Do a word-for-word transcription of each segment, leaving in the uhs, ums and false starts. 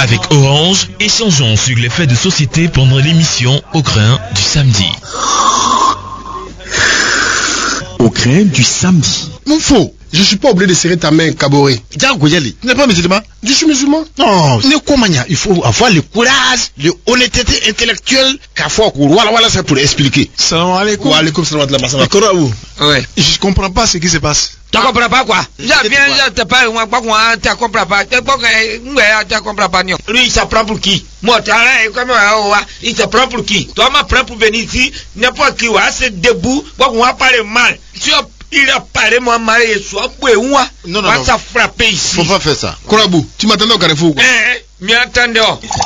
Avec Orange, échangeons sur les faits de société pendant l'émission Au grain du samedi. Au grain du samedi. Mon faux, je suis pas obligé de serrer ta main, Kaboré. Diagoyali, tu n'es pas musulman? Je suis musulman. Non, ne comment il faut avoir le courage, l'honnêteté intellectuelle qu'à fois voilà voilà ça pour expliquer. Salam alaikum. Wa alaikum salam wa rahmatullah. D'accord où? Ouais. Je comprends pas ce qui se passe. Tu comprends pas quoi? Je viens, je te parle, moi, quoi, moi, tu comprends pas. Tu comprends pas, non. Lui, il se prend pour qui? Moi, tu as comment, il se prend pour qui? Toi, ma prend pour venir ici, n'importe qui, c'est debout, quoi, moi, parle mal. Tu as, il a parlé, moi, mal, et soit, moi, non, non, non. Ça frapper ici. Faut pas faire ça. Korabou, tu m'attendais au Carrefour, quoi? Eh, m'y attendais.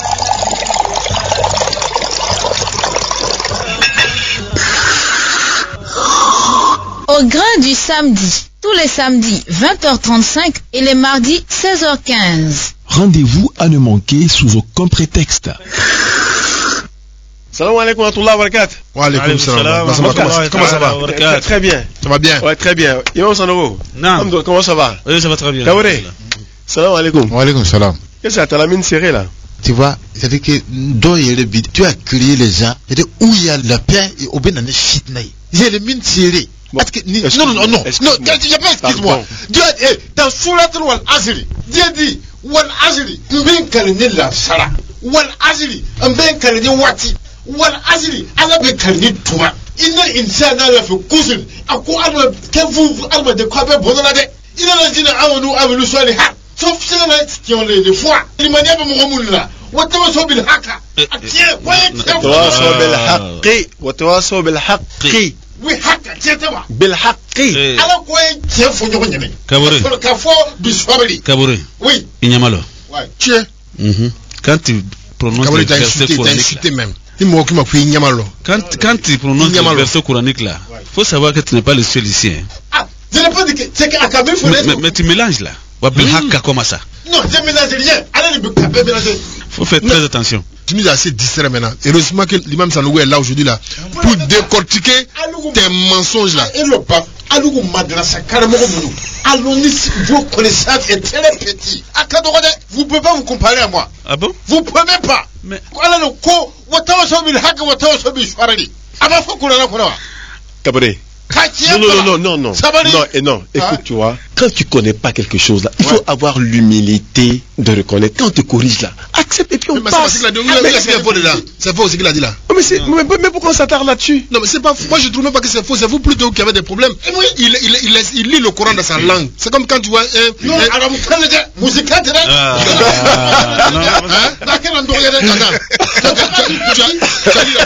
Au grain du samedi, tous les samedis vingt heures trente-cinq et les mardis seize heures quinze. Rendez-vous à ne manquer sous aucun prétexte. Salam alaikum wa rahmatullahi wa barakatuh. Wa alaikum salam. Comment ça va? Très, très bien. Ça va bien? Ouais, très bien. Yo, Sanogo. Non. Comment ça va? Oui, ça va très bien. Kaboré. Salam alaikum. Wa alaikum salam. Qu'est-ce que t'as la mine serrée là? Tu vois, c'est-à-dire que dans le bid, tu as créé les gens, c'est-à-dire où il y a la paix et au bénin fitnaï. Il y a les mines serrées. Bon, non, non, non, non, non, il n'y a pas, excuse-moi. Dieu a dit, dans Souratul Wal Azri, Dieu dit, Wal Azri, m'ben kalini la sara, Wal Azri, m'ben kalini wati, Wal Azri, ala ben kalini touma. Inna insana la fi kusul, ako alma, kevu, alma de quoi ben bonolade. Inna la dina amanu amanu swali ha. Sauf ceux qui ont les foi. Les manières de mon là. وتواصوا بالحق. Tiens, voyez. تواصوا بالحق وتواصوا بالحق. Oui, حق, tiens, toi. بالحق. Alors quoi, tiens, faut nous regarder. Kaboré. Kaboré. Oui. Inyamalo. Ouais. Tiens. Quand tu prononces le verset coranique même. Il m'a occupé pour Inyamalo. Quand quand tu prononces le verset coranique là, faut savoir que tu n'es pas le seul ici. Ah, je n'ai pas dit que c'est qu'Akabé faut mais, mais tu mélanges là. Wabilhaka comme ça. Non, je mélange rien. Allez, le Kabé mélanger. Faut faire très attention. Tu nous as assez distrait maintenant. Heureusement que l'imam Sanogo est là aujourd'hui là pour décortiquer tes mensonges là. Et le pape, Alou Madrasa Karamogo, Alonis, vos connaissances est très petit. Akadorade, vous ne pouvez pas vous comparer à moi. Ah bon? Vous ne pouvez même pas. Mais voilà le co, Watawasobil Hak, Watawasobil Shwarali. Avant qu'on a la Cabré. Non, non, non, non, non, non, et non, écoute, tu vois, quand tu connais pas quelque chose là, il faut avoir l'humilité de reconnaître. Quand on te corrige là, accepte et puis on passe. C'est faux ce qu'il a dit là. Mais, mais, mais pourquoi on s'attarde là-dessus? Non, mais c'est pas faux. Moi je trouve même pas que c'est faux. C'est vous plutôt qui avez des problèmes. Oui, il, il, il, il lit le Coran dans sa langue. C'est comme quand tu vois un. Non, alors vous prenez des musiques là. Non, dans quel endroit il y a des gens? Tu as lu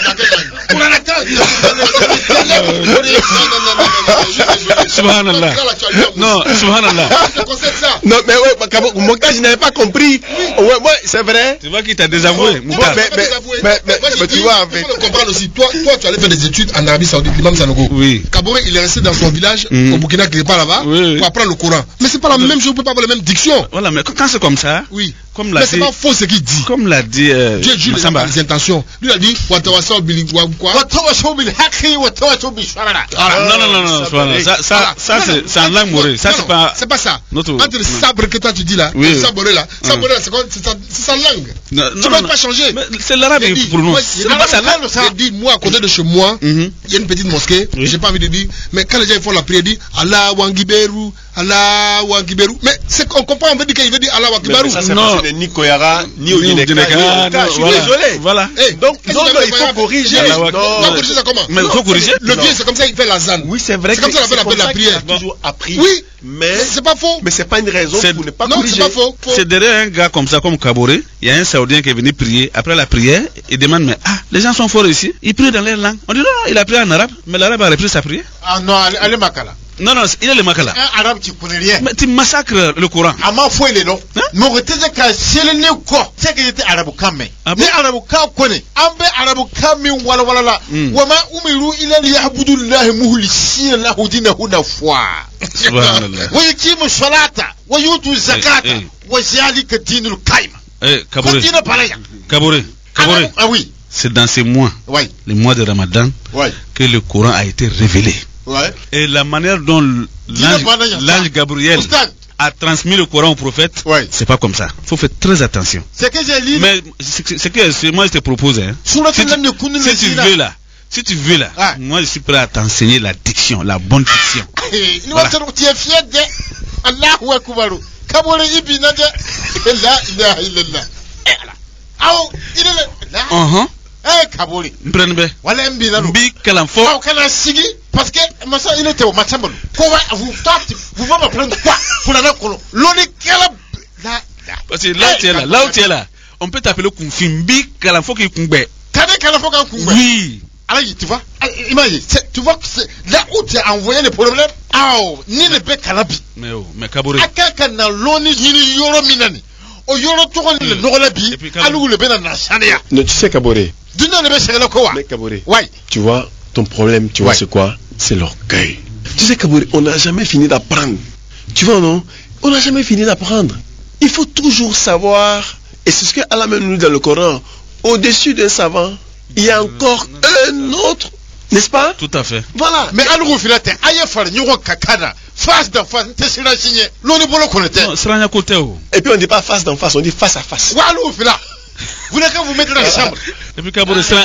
la Subhanallah. Non, subhanallah. Non, mais ouais, mon cas, je n'avais pas compris. Ouais, moi, c'est vrai. Tu vois qu'il t'a désavoué. Mais, mais, mais, mais tu vois, en fait. Il faut le comprendre aussi. Toi, toi, tu allais faire des études en Arabie Saoudite, l'imam Sanogo. Oui. Kaboré, il est resté dans son village, au Burkina, qui n'est pas là-bas, pour apprendre le Coran. Mais c'est pas la même chose, on peut pas avoir la même diction. Voilà, mais quand c'est comme ça. Oui. Comme l'a mais c'est pas faux ce qu'il dit. Comme l'a dit. Euh, Dieu juge les intentions. Lui il a dit Watawasaw bil quoi? Watawasaw bil haqi Watawasaw bil shwarara. Non non non non, ça ça ça c'est en langue morée. Ça c'est pas. C'est pas ça. Notre. Entre le sabre que toi tu dis là, le sabre là, sabre là c'est sa langue. Tu peux pas changer. C'est l'arabe qui prononce. C'est pas sa langue. Il dit moi à côté de chez moi, il y a une petite mosquée. J'ai pas envie de dire, mais quand les gens font la prière, ils disent Allah Wangiberu, Allah Wangiberu. Mais c'est qu'on comprend, on veut dire qu'il veut dire Allah Wangiberu. Non. Ni Koyara, ni au Guinée. Je suis désolé. Voilà. Donc, il faut corriger. Non, corriger ça comment? Mais il faut corriger. Le vieux, c'est comme ça qu'il fait la zane. Oui, c'est vrai. C'est comme ça qu'on appelle la prière. Toujours appris. Oui. Mais c'est pas faux. Mais c'est pas une raison pour ne pas non, corriger. Non, c'est pas faux. C'est derrière un gars comme ça, comme Kaboré, il y a un Saoudien qui est venu prier. Après la prière, il demande, mais ah, les gens sont forts ici. Ils prient dans leur langue. On dit non, non, il a prié en arabe, mais l'arabe a repris sa prière. Ah non, allez Makala. Non, non, il est le Makala. Un arabe, tu connais rien. Mais tu massacres le Coran. À ma foi, il est non. Mais on retient que c'est le néo quoi. C'est qu'il était arabe kame. Mais arabe kame connaît. Ambe arabe kame wala wala la. Wama umiru ila liyahbudullahi muhlisina lahu dinahu nafwa. Subhanallah. Wa yuqimu salata wa yutu zakata wa zalika dinul qayyim. Eh, Kaboré. Kaboré. Kaboré. Ah oui. C'est dans ces mois, oui. les mois de Ramadan, oui. que le Coran a été révélé. Ouais. Et la manière dont l'ange Gabriel a transmis le Coran au prophète, ouais. C'est pas comme ça. Faut faire très attention. C'est que j'ai lu. Mais c'est que moi je te propose, hein. Si, si, tu, si tu veux là, si tu veux là, ah. moi je suis prêt à t'enseigner la diction, la bonne diction. Voilà. Tu es fier de Allahu Akbar. Kabole ibina de la ilaha illallah. Aw, il est là. Uh-huh. Eh Kabole. Mbrenbe. Wala mbina no. Bi kalamfo. Aw kana sigi parce que masa il était au matambolo. Quoi vous tâtez, vous va m'apprendre quoi pour la colo. L'oni kala la. Parce que là tu es là, là où tu es là, on peut t'appeler Kunfim Bi kalamfo qui kungbe. Kade kalamfo kan kungbe. Oui. Alors, tu vois, imagine, tu vois que c'est là où tu as envoyé les problèmes. Ah, ni le bec calabi. Mais oh, mais Kabore. Akaka na loni ni yoro minani. O yoro to ko le no la bi. Alu le ben na shania. Non, tu sais Kabore. Dina le be shela ko wa. Mais Kabore. Ouais. Tu vois, ton problème, tu vois c'est quoi? C'est l'orgueil. Tu sais Kabore, on n'a jamais fini d'apprendre. Tu vois non? On n'a jamais fini d'apprendre. Il faut toujours savoir, et c'est ce que Allah nous dit dans le Coran, au-dessus d'un savant, il y a encore un autre, n'est-ce pas? Tout à fait. Voilà. Mais alors, filate, aïe, far, nyoko kakada, face d'en face, t'es sur la signe, l'on est bon connaître. Non, c'est un côté. Et puis on ne dit pas face d'en face, on dit face à face. Voilà, filate. Vous n'avez qu'à vous mettre dans la chambre. Et puis Kabore, c'est un.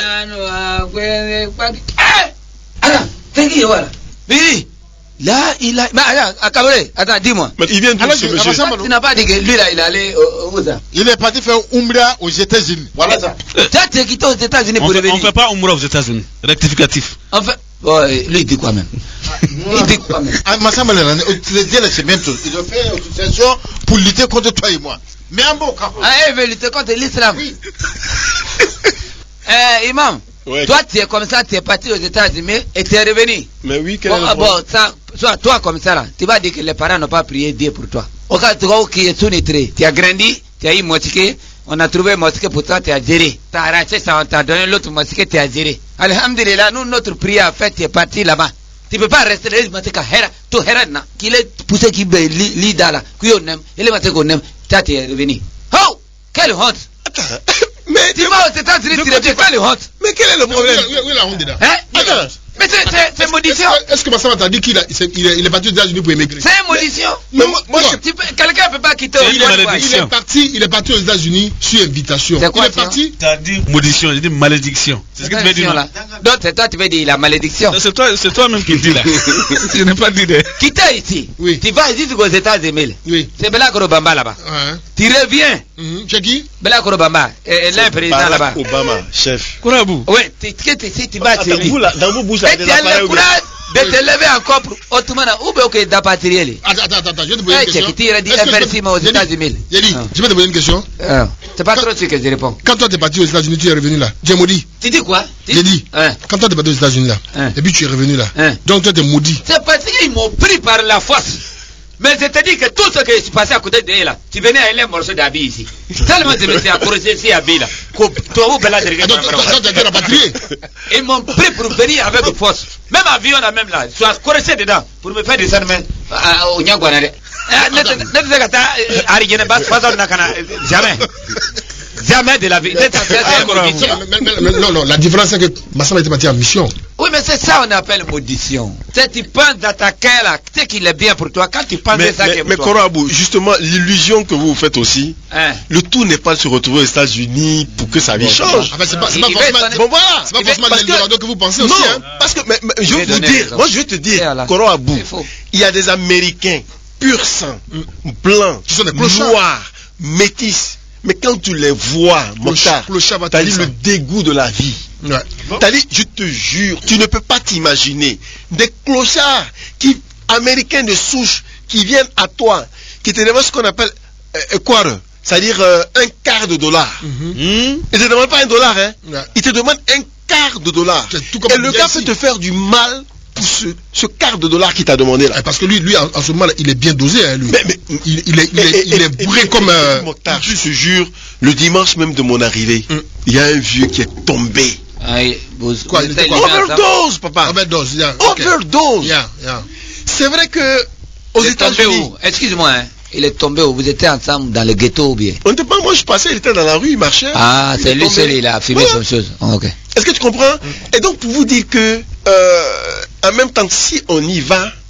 Ah, t'es qui, voilà? Oui. Là, il a. Mais attends, Kabore, attends, dis-moi. Mais il vient d'où ce monsieur? Tu n'as pas dit que lui là, il allait où ça? Il est parti faire Umrah aux États-Unis. Voilà ça. Tu as été quitté aux États-Unis pour revenir. On ne fait pas Umrah aux États-Unis. Rectificatif. En fait, bon, lui il dit quoi même? Il dit quoi même? Ah, ma sœur, il dit la semaine, il a fait une association pour lutter contre toi et moi. Mais en bon cas. Ah, il veut lutter contre l'islam. Oui. Eh, imam. Ouais. Toi, tu es comme ça, tu es parti aux États-Unis et tu es revenu. Mais oui, quel bon, est le bon, ça, soit toi comme ça là, tu vas dire que les parents n'ont pas prié Dieu pour toi. Au cas où tu es sous-nitré, tu as grandi, tu as eu mosquée, on a trouvé mosquée pour toi, tu as géré. Tu as arraché ça, on t'a donné l'autre mosquée, tu as géré. Alhamdulillah, nous, notre prière, en fait, tu es parti là-bas. Tu ne peux pas rester là, tu es tout herana, qu'il est poussé qui est l'ida là, qui est nem, il est maté qu'on aime, tu es revenu. Oh, quelle honte! Mais tu vas aux États-Unis, tu ne pas les honte. Mais quel est le problème? Où est la honte dedans? Hein? Attends. Mais c'est modition. Est-ce que ma soeur t'a dit qu'il est parti aux États-Unis pour émigrer? C'est modition. Mais moi, quelqu'un ne peut pas quitter. Il est parti, il est parti aux États-Unis sur invitation. C'est quoi? Il est parti. T'as dit modition, j'ai dit malédiction. C'est ce que tu veux dire là. Donc c'est toi, tu veux dire la malédiction. C'est toi, c'est toi-même qui dis là. Je n'ai pas dit de. Quitter ici. Oui. Tu vas ici aux États-Unis. Oui. C'est Barack Obama là-bas. Tu reviens. C'est qui? Barack Obama. L'un président là-bas. Barack Obama, chef. Kourabou. Oui. Tu quittes ici, tu vas chez lui. Dans vos bouches, là, de te lever encore pour autrement ou bien que d'appartenir. Attends, attends, attends, je vais te poser une question. Tu as dit F R C aux États-Unis. J'ai dit, je vais te poser une question. C'est pas trop ce que je réponds. Quand toi t'es parti aux États-Unis, tu es revenu là. J'ai maudit. Tu dis quoi? J'ai dit, quand toi t'es parti aux États-Unis là, et puis tu es revenu là. Donc toi t'es maudit. C'est parce qu'ils m'ont pris par la force. Mais je te dis que tout ce qui s'est passé à côté de là, tu venais à un morceau d'habit ici. Tellement je me suis accroché ici à habit là. Ils m'ont pris pour venir avec force. Même avion là même là, je suis accroché dedans pour me faire descendre au Nyangwanade. Jamais. Jamais de la vie. Non, non, la différence c'est que Massama était parti en mission. Oui, mais c'est ça qu'on appelle maudition. C'est tu penses d'attaquer là, c'est qu'il est bien pour toi. Quand tu penses mais, de ça, mais, mais Kourabou, justement, l'illusion que vous faites aussi, hein? Le tout n'est pas de se retrouver aux États-Unis pour que sa vie bon, change. Ah ben c'est pas, c'est pas forcément. Bon voilà, c'est pas forcément l'Eldorado que vous pensez aussi. Non, hein? Parce que mais, mais, je vais vous dire, raison. moi je vais te dire, Kourabou, il y a des Américains pur sang, mm. blancs, qui sont des noirs, métis. Mais quand tu les vois, Mokhtar, t'as dit le dégoût de la vie. Ouais. T'as dit, je te jure, tu ne peux pas t'imaginer des clochards qui, américains de souche, qui viennent à toi, qui te demandent ce qu'on appelle euh, quoi, c'est-à-dire euh, un quart de dollar. Mm-hmm. Mmh. Ils te demandent pas un dollar, hein. Ouais. Ils te demandent un quart de dollar. Et le gars ici. peut te faire du mal pour ce, ce quart de dollar qu'il t'a demandé là. Parce que lui, lui en, en ce moment, il est bien dosé, hein, lui. Mais, mais, il, il est, il est, et, il est bourré et, comme un. Mokhtar, je te jure, le dimanche même de mon arrivée, il mm. y a un vieux qui est tombé. Aïe, vous, quoi, il était quoi? Overdose, papa. Overdose, yeah, okay. Overdose. Yeah, yeah. C'est vrai que aux États-Unis. Excuse-moi, hein. Il est tombé où? Vous étiez ensemble dans le ghetto ou bien? On n'était pas, moi je passais, il était dans la rue, il marchait. Ah, c'est lui seul, il a filmé voilà. son chose. Oh, ok. Est-ce que tu comprends? Mm. Et donc pour vous dire que, euh, en même temps, si on y va,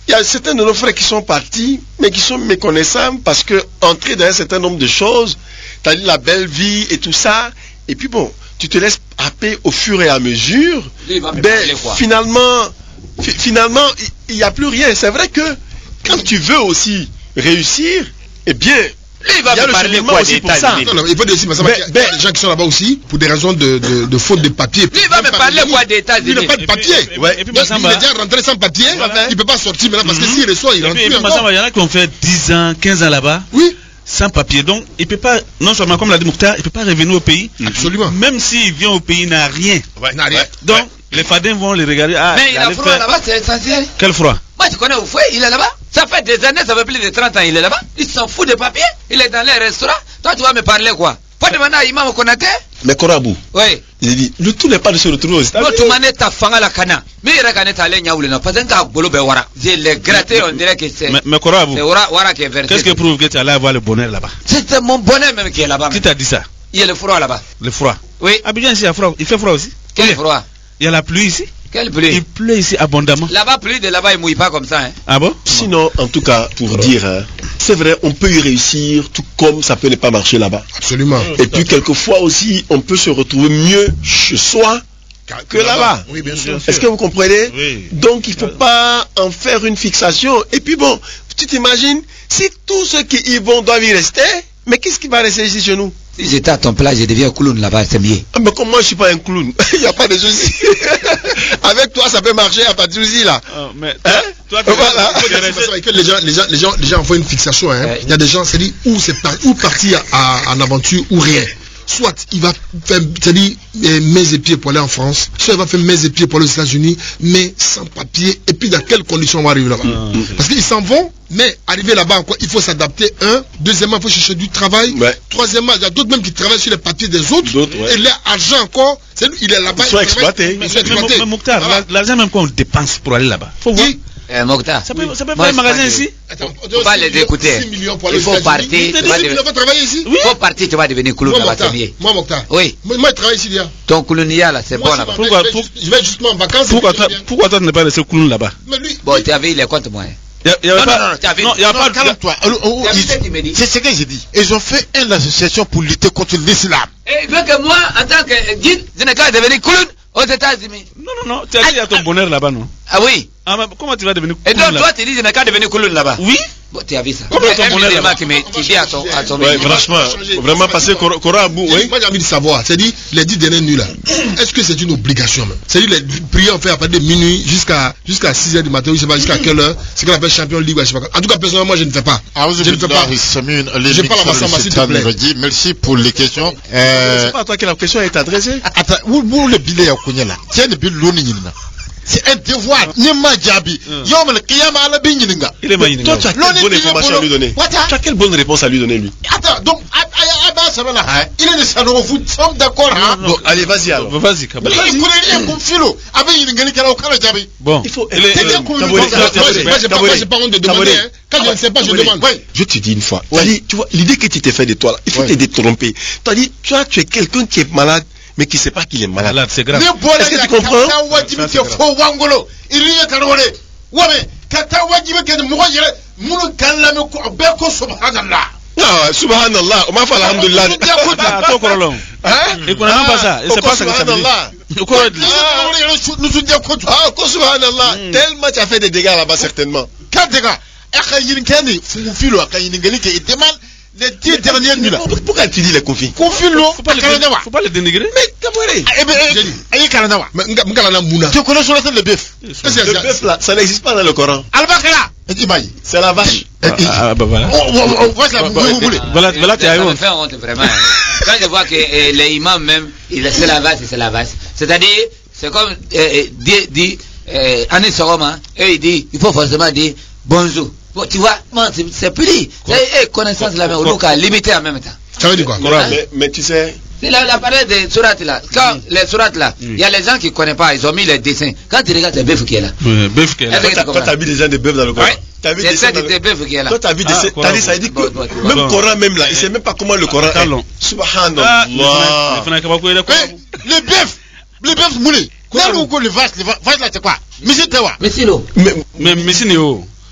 il y a certains de nos frères qui sont partis, mais qui sont méconnaissants parce que entrer dans un certain nombre de choses, t'as dit la belle vie et tout ça, et puis bon, tu te laisses happer au fur et à mesure. Ben, finalement, fi- finalement, il n'y a plus rien. C'est vrai que quand tu veux aussi réussir, eh bien, il va me parler quoi aussi pour ça. Non, non, il peut dire aussi, mais ça va, il y a des gens qui sont là-bas aussi pour des raisons de, de, de faute de papier. Lui, il va me parler quoi des États-Unis. Il n'a pas de papier. Et puis, ouais. et puis, Donc, Massamba, il est déjà rentré sans papier. Voilà. Il ne peut pas sortir maintenant parce que Mm-hmm. s'il reçoit, il rentre et puis, plus et puis, Massamba, encore. il y en a qui ont fait dix ans, quinze ans là-bas. Oui. Sans papier. Donc, il peut pas, non seulement comme l'a dit Mouktar, il peut pas revenir au pays. Absolument. Même s'il vient au pays, il n'a rien. Ouais, n'a rien. Donc, Ouais. les fadins vont les regarder. Ah, Mais il a froid faire... là-bas, c'est essentiel. Quel froid? Moi, tu connais Oufoué, il est là-bas. Ça fait des années, ça fait plus de trente ans, il est là-bas. Il s'en fout de papier. Il est dans les restaurants. Toi, tu vas me parler quoi? Pas demander à Imam Konaté? Mais Korabou, Oui. il a dit, le tout n'est pas de se retrouver aux Non, États-Unis. tu m'en es ta fanga la cana. Mais il regarde ta ligne à Oulena. Parce que t'as bolo bewara. J'ai les gratté, on dirait que c'est. Mais, mais Korabou, C'est Wara Wara qui est versé. qu'est-ce qui prouve que tu allais avoir le bonheur là-bas? C'est mon bonheur même qui est là-bas. Qui t'a dit ça? Il y a le froid là-bas. Le froid. Oui. Abidjan ici, il y a froid. Il fait froid aussi. Quel Oui. froid? Il y a la pluie ici. Quelle pluie? Il pleut ici abondamment. Là-bas, pluie de là-bas, il mouille pas comme ça. Hein. Ah bon? Sinon, en tout cas, pour dire, hein, c'est vrai, on peut y réussir, tout comme ça peut ne pas marcher là-bas. Absolument. Et puis, quelquefois aussi, on peut se retrouver mieux chez soi que là-bas. Oui, bien sûr. Est-ce que vous comprenez? Oui. Donc, il ne faut pas en faire une fixation. Et puis bon, tu t'imagines, si tous ceux qui y vont doivent y rester, mais qu'est-ce qui va rester ici chez nous? Si j'étais à ton place, je deviens clown là-bas, c'est mieux. Ah, mais comme moi, je ne suis pas un clown, il n'y a pas de souci. Avec toi, ça peut marcher, il n'y a pas de souci là. Oh, mais Hein? toi, tu Voilà. Il faut dire attention, que les gens, les gens, les gens, les gens envoient une fixation. Hein. Ouais. Il y a des gens, c'est-à-dire où c'est par, où partir à, à, en aventure ou rien. Soit il va faire, c'est-à-dire eh, mains et pieds pour aller en France, soit il va faire mains et pieds pour aller aux États-Unis, mais sans papier. Et puis dans quelles conditions on va arriver là-bas? Mm. Parce qu'ils s'en vont, mais arriver là-bas encore, il faut s'adapter. Un, deuxièmement, il faut chercher du travail. Ouais. Troisièmement, il y a d'autres même qui travaillent sur les papiers des autres. D'autres, ouais. Et leur argent encore, c'est lui, il est là-bas. Ils sont il travaille, exploités. ils sont Mais, exploités. mais Mouktar, Voilà. la- l'argent même qu'on dépense pour aller là-bas. Faut voir. Oui. Eh, Mokhtar. Ça peut, ça peut Moi, faire un je magasin pense que- ici. Attends, Faut pas les écouter. six millions pour aller Il faut aux États-Unis. partir, Mais tu vas six devenir- millions, va travailler ici. Oui. Faut partir, tu vas devenir clown Moi, là-bas, Mokhtar. c'est mieux. Moi, Mokhtar. Oui. Moi, moi, je travaille ici, là. Ton clownia là, c'est Moi, bon je là-bas. m'en Pourquoi- vais, je, vais pour- juste- je vais justement en vacances. Pourquoi et puis toi, je viens. pourquoi toi tu n'es pas resté clown là-bas? Mais lui, Bon, tu avais les comptes, moi. Il y a- il y avait Non, pas- non, non, tu avais- non, il y a Non, pas. calme-toi. Oh, oh, Tu as vu ils- ce qu'il me dit? C'est ce que j'ai dit. Ils ont fait une association pour lutter contre l'islam. Et il veut que moi, en tant que guide, je n'ai qu'à devenir clown aux États-Unis. Non, non, non. Tu as dit à ton bonheur là-bas, non? Ah oui. Ah, mais comment tu vas devenir Et clown donc, là-bas? toi, tu dis, je n'ai qu'à devenir clown là-bas. Oui. Bon, tu as vu ça. Comment ton Un bonheur musulman là-bas? qui me qui dit à son, à son Ouais, musulman. franchement, vraiment passer Korabou, j'ai- oui. moi j'ai envie de savoir, c'est-à-dire les dix dernières nuits là, est-ce que c'est une obligation même? C'est-à-dire les prières on fait à partir de minuit jusqu'à jusqu'à six heures du matin, je sais pas jusqu'à quelle heure, c'est qu'on appelle champion ligue, je sais pas quoi. En tout cas personnellement moi je ne fais pas. Ah, vous Je ne fais pas. Je parle à Massamba, s'il te plaît. Merci pour les questions. C'est Euh, pas à toi que la question est adressée. attends, où où le billet à Kounyala? Tiens, le billet l'on y c'est un devoir. Nyema Djabi. Yom le Kiyama ala Binyininga. Il est magnifique. Toi, tu as quelle L'on est bonne payé information pour à lui donner? What? Tu as quelle bonne réponse à lui donner, lui? Attends, donc, Abba Sabala, il est de Sanogo, vous sommes d'accord, hein? Bon, allez, vas-y alors. Vas-y, Kabou. Mais il connaît rien comme philo. Avec une gagne qui a aucun Djabi. Bon. Il faut. Il est- C'est il est- bien qu'on lui Kabou, demande. Kabou, Moi, j'ai- Kabou, moi, j'ai pas, Kabou, moi, j'ai pas honte de Kabou, demander, hein. Quand je ne sais pas, je Kabou, demande. Ouais. Je te dis une fois, t'as dit, tu vois, l'idée que tu t'es fait de toi là, il faut Ouais. t'aider de tromper. Tu as dit, tu vois, tu es quelqu'un qui est malade, mais qui ne sait pas qu'il est malade. Malade, c'est grave. Ne boole Est-ce que ya tu comprends? kata wajibi ke fo wangolo iriye kanole wame kata wajibi ke mo yere munu kallame ko be ko subhanallah Ah, subhanallah, on m'a fait alhamdulillah. Ah, toi, Korolong. Hein? Il connaît même pas ça. Il sait pas ce que ça veut dire. Subhanallah. Il connaît- nous nous dire ko Ah, ko subhanallah. Mm. Tellement tu as fait des dégâts là-bas, certainement. kadega aka yin kani fu filo aka yin ngali ke demande les dix dernières nuits là Pourquoi tu dis les conflits? ko filo Faut pas le aka dé- nawa faut pas le dénigrer. Mais Kaboué, eh ben ayi kana nawa Mais nga nga na muna. tu connais sur le bœuf le bœuf là, ça n'existe pas dans le Coran. albakala et imayi C'est la vache. Ah, ah, bah voilà. on voit la vous voulez Voilà, voilà, tu as Ça eu me honte. fait honte vraiment. Quand je vois que euh, les imams même, il c'est la vache, c'est la vache. C'est-à-dire, c'est comme euh, euh, dit, dit euh, Anis Soroma, et il dit, il faut forcément dire bonjour. Bon, tu vois, moi, c'est- c'est plus. C'est eh, connaissance la même, au cas limité en même temps. Ça veut dire quoi? Coran. Mais, mais tu sais, C'est la, la parole des sourates là. Quand les sourates là, il y a les gens qui ne connaissent pas, ils ont mis les dessins. Quand tu regardes, c'est bœuf qui est là. Ouais, bœuf qui est là. Est-ce que toi, tu t'as- toi, t'as vu des gens de bœufs dans le Coran. Ouais. T'as vu C'est des ça gens dans qui le- était bœuf qui est là. Toi, t'as vu des Ah, t'as Coran. dit, ça dit que Bon, bon, tu vois. même Bon. Coran même là, il sait même pas comment le Coran Talon. est. Ah, le Subhanallah. Fana- le Fana Kabako, il est quoi? le bœuf le bœuf moulé là où ko le vache le vache là c'est quoi monsieur Tewa Mais sinon, Mais Mais, mais c'est Néo.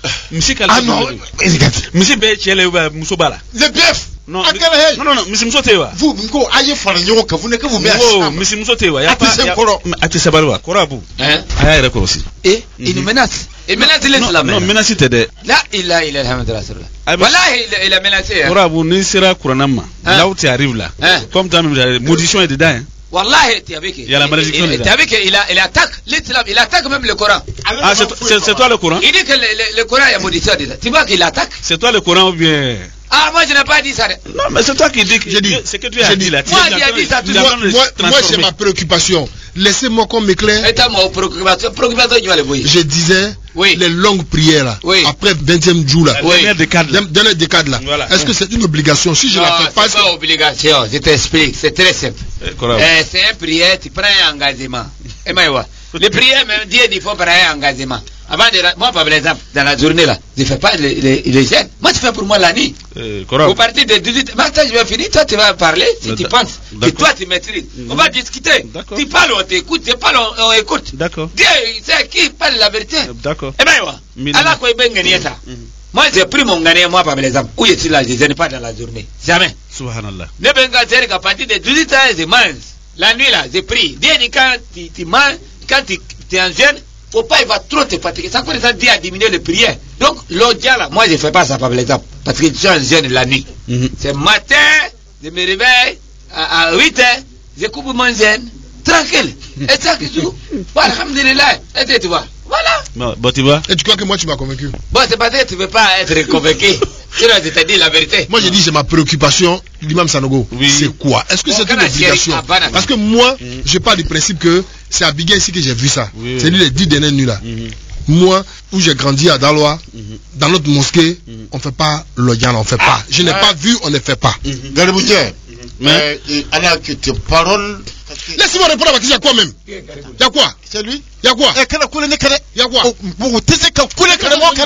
Monsieur Ah non, Monsieur Béchele ou Moussobala. Le bœuf. Non, non, non, Monsieur Moussotewa. Vous, vous ayez farignon que vous ne que vous mettez. Oh, Monsieur Moussotewa. Ati Senkoro. Ati Sabarwa. Korabu. Hein? Aïe, d'accord aussi. Et il nous menace. Il menace l'islam. Non, menace t'aider. Là, il a, il a, alhamdulillah. Voilà, il a menacé. Korabu, ni sera Kuranama. Là où tu arrives là. Comme ta maudissement est dedans. Wallahi, tu avec il y a la malédiction dedans. Tu avec il a, il attaque l'islam, il attaque même le Coran. Ah, c'est toi le Coran? Il dit que le, le Coran est maudissement dedans. Tu vois qu'il attaque? C'est toi le Coran ou bien? Ah, moi je n'ai pas dit ça. Non, mais c'est toi qui dis que j'ai dit. C'est que tu as dit là. Moi, j'ai dit ça tout Moi, moi, moi c'est ma préoccupation. Laissez-moi qu'on m'éclaire. Et moi, préoccupation, préoccupation, tu vas le voir. Je disais oui. les longues prières là, oui. après vingtième jour là, la dernière décade là. Dernière décade là. Voilà. Est-ce que c'est une obligation? Si je non, la fais pas, c'est pas obligation. Je t'explique. C'est très simple. Eh, c'est une prière, tu prends un engagement. Et moi, les prières, même Dieu, il faut prendre un engagement. Avant de la, moi, par exemple, dans la journée là, je ne fais pas les, les, les gènes. Moi, je fais pour moi la nuit. Euh, Au partir de dix-huit, maintenant je vais finir, toi tu vas parler, si mais tu penses. Et toi tu maîtrises. Mmh. On va discuter. Tu parles, on t'écoute. Tu parles, on, on écoute. D'accord. Dieu, c'est qui parle la vérité. D'accord. Eh bien, alors quoi, il gagné ça. Moi, j'ai pris mon gagnant, moi, par exemple. Où je suis là, je ne gêne pas dans la journée. Jamais. Subhanallah. Ne ben dire qu'à partir de dix-huit ans, je mange. La nuit là, je prie. Dieu dit quand tu, tu manges, quand tu, tu es en jeûne, faut pas, il va trop te fatiguer. Ça commence à dire à diminuer les prières. Donc, l'autre là, moi, je ne fais pas ça, par exemple. Parce que je suis en jeûne la nuit. Mm-hmm. C'est matin, je me réveille à, à huit heures, je coupe mon jeûne, tranquille. Et ça, que tout. Voilà, alhamdulillah. Et tu vois. Voilà. Bon, bon, tu vois. Et tu crois que moi, tu m'as convaincu? Bon, c'est parce que tu ne veux pas être convaincu. Sinon, je te dis la vérité. Moi, j'ai dit, c'est ma préoccupation. L'imam Sanogo, oui. C'est quoi? Est-ce que bon, c'est une obligation? Parce que moi, mm-hmm. je parle du principe que c'est à Biguin ici que j'ai vu ça. Oui. C'est les dix dernières nuits là. Mm-hmm. Moi, où j'ai grandi à Daloa, mm-hmm. dans notre mosquée, mm-hmm. on ne fait pas l'Oyan, on ne fait ah. pas. Je n'ai ah. pas vu, on ne fait pas. Gariboudier, alors que tes paroles. Laisse-moi répondre à ma question. Il y a quoi même? Il y a quoi? C'est lui? Il y a quoi? Il y a quoi? Il y a quoi? Tu sais quand tu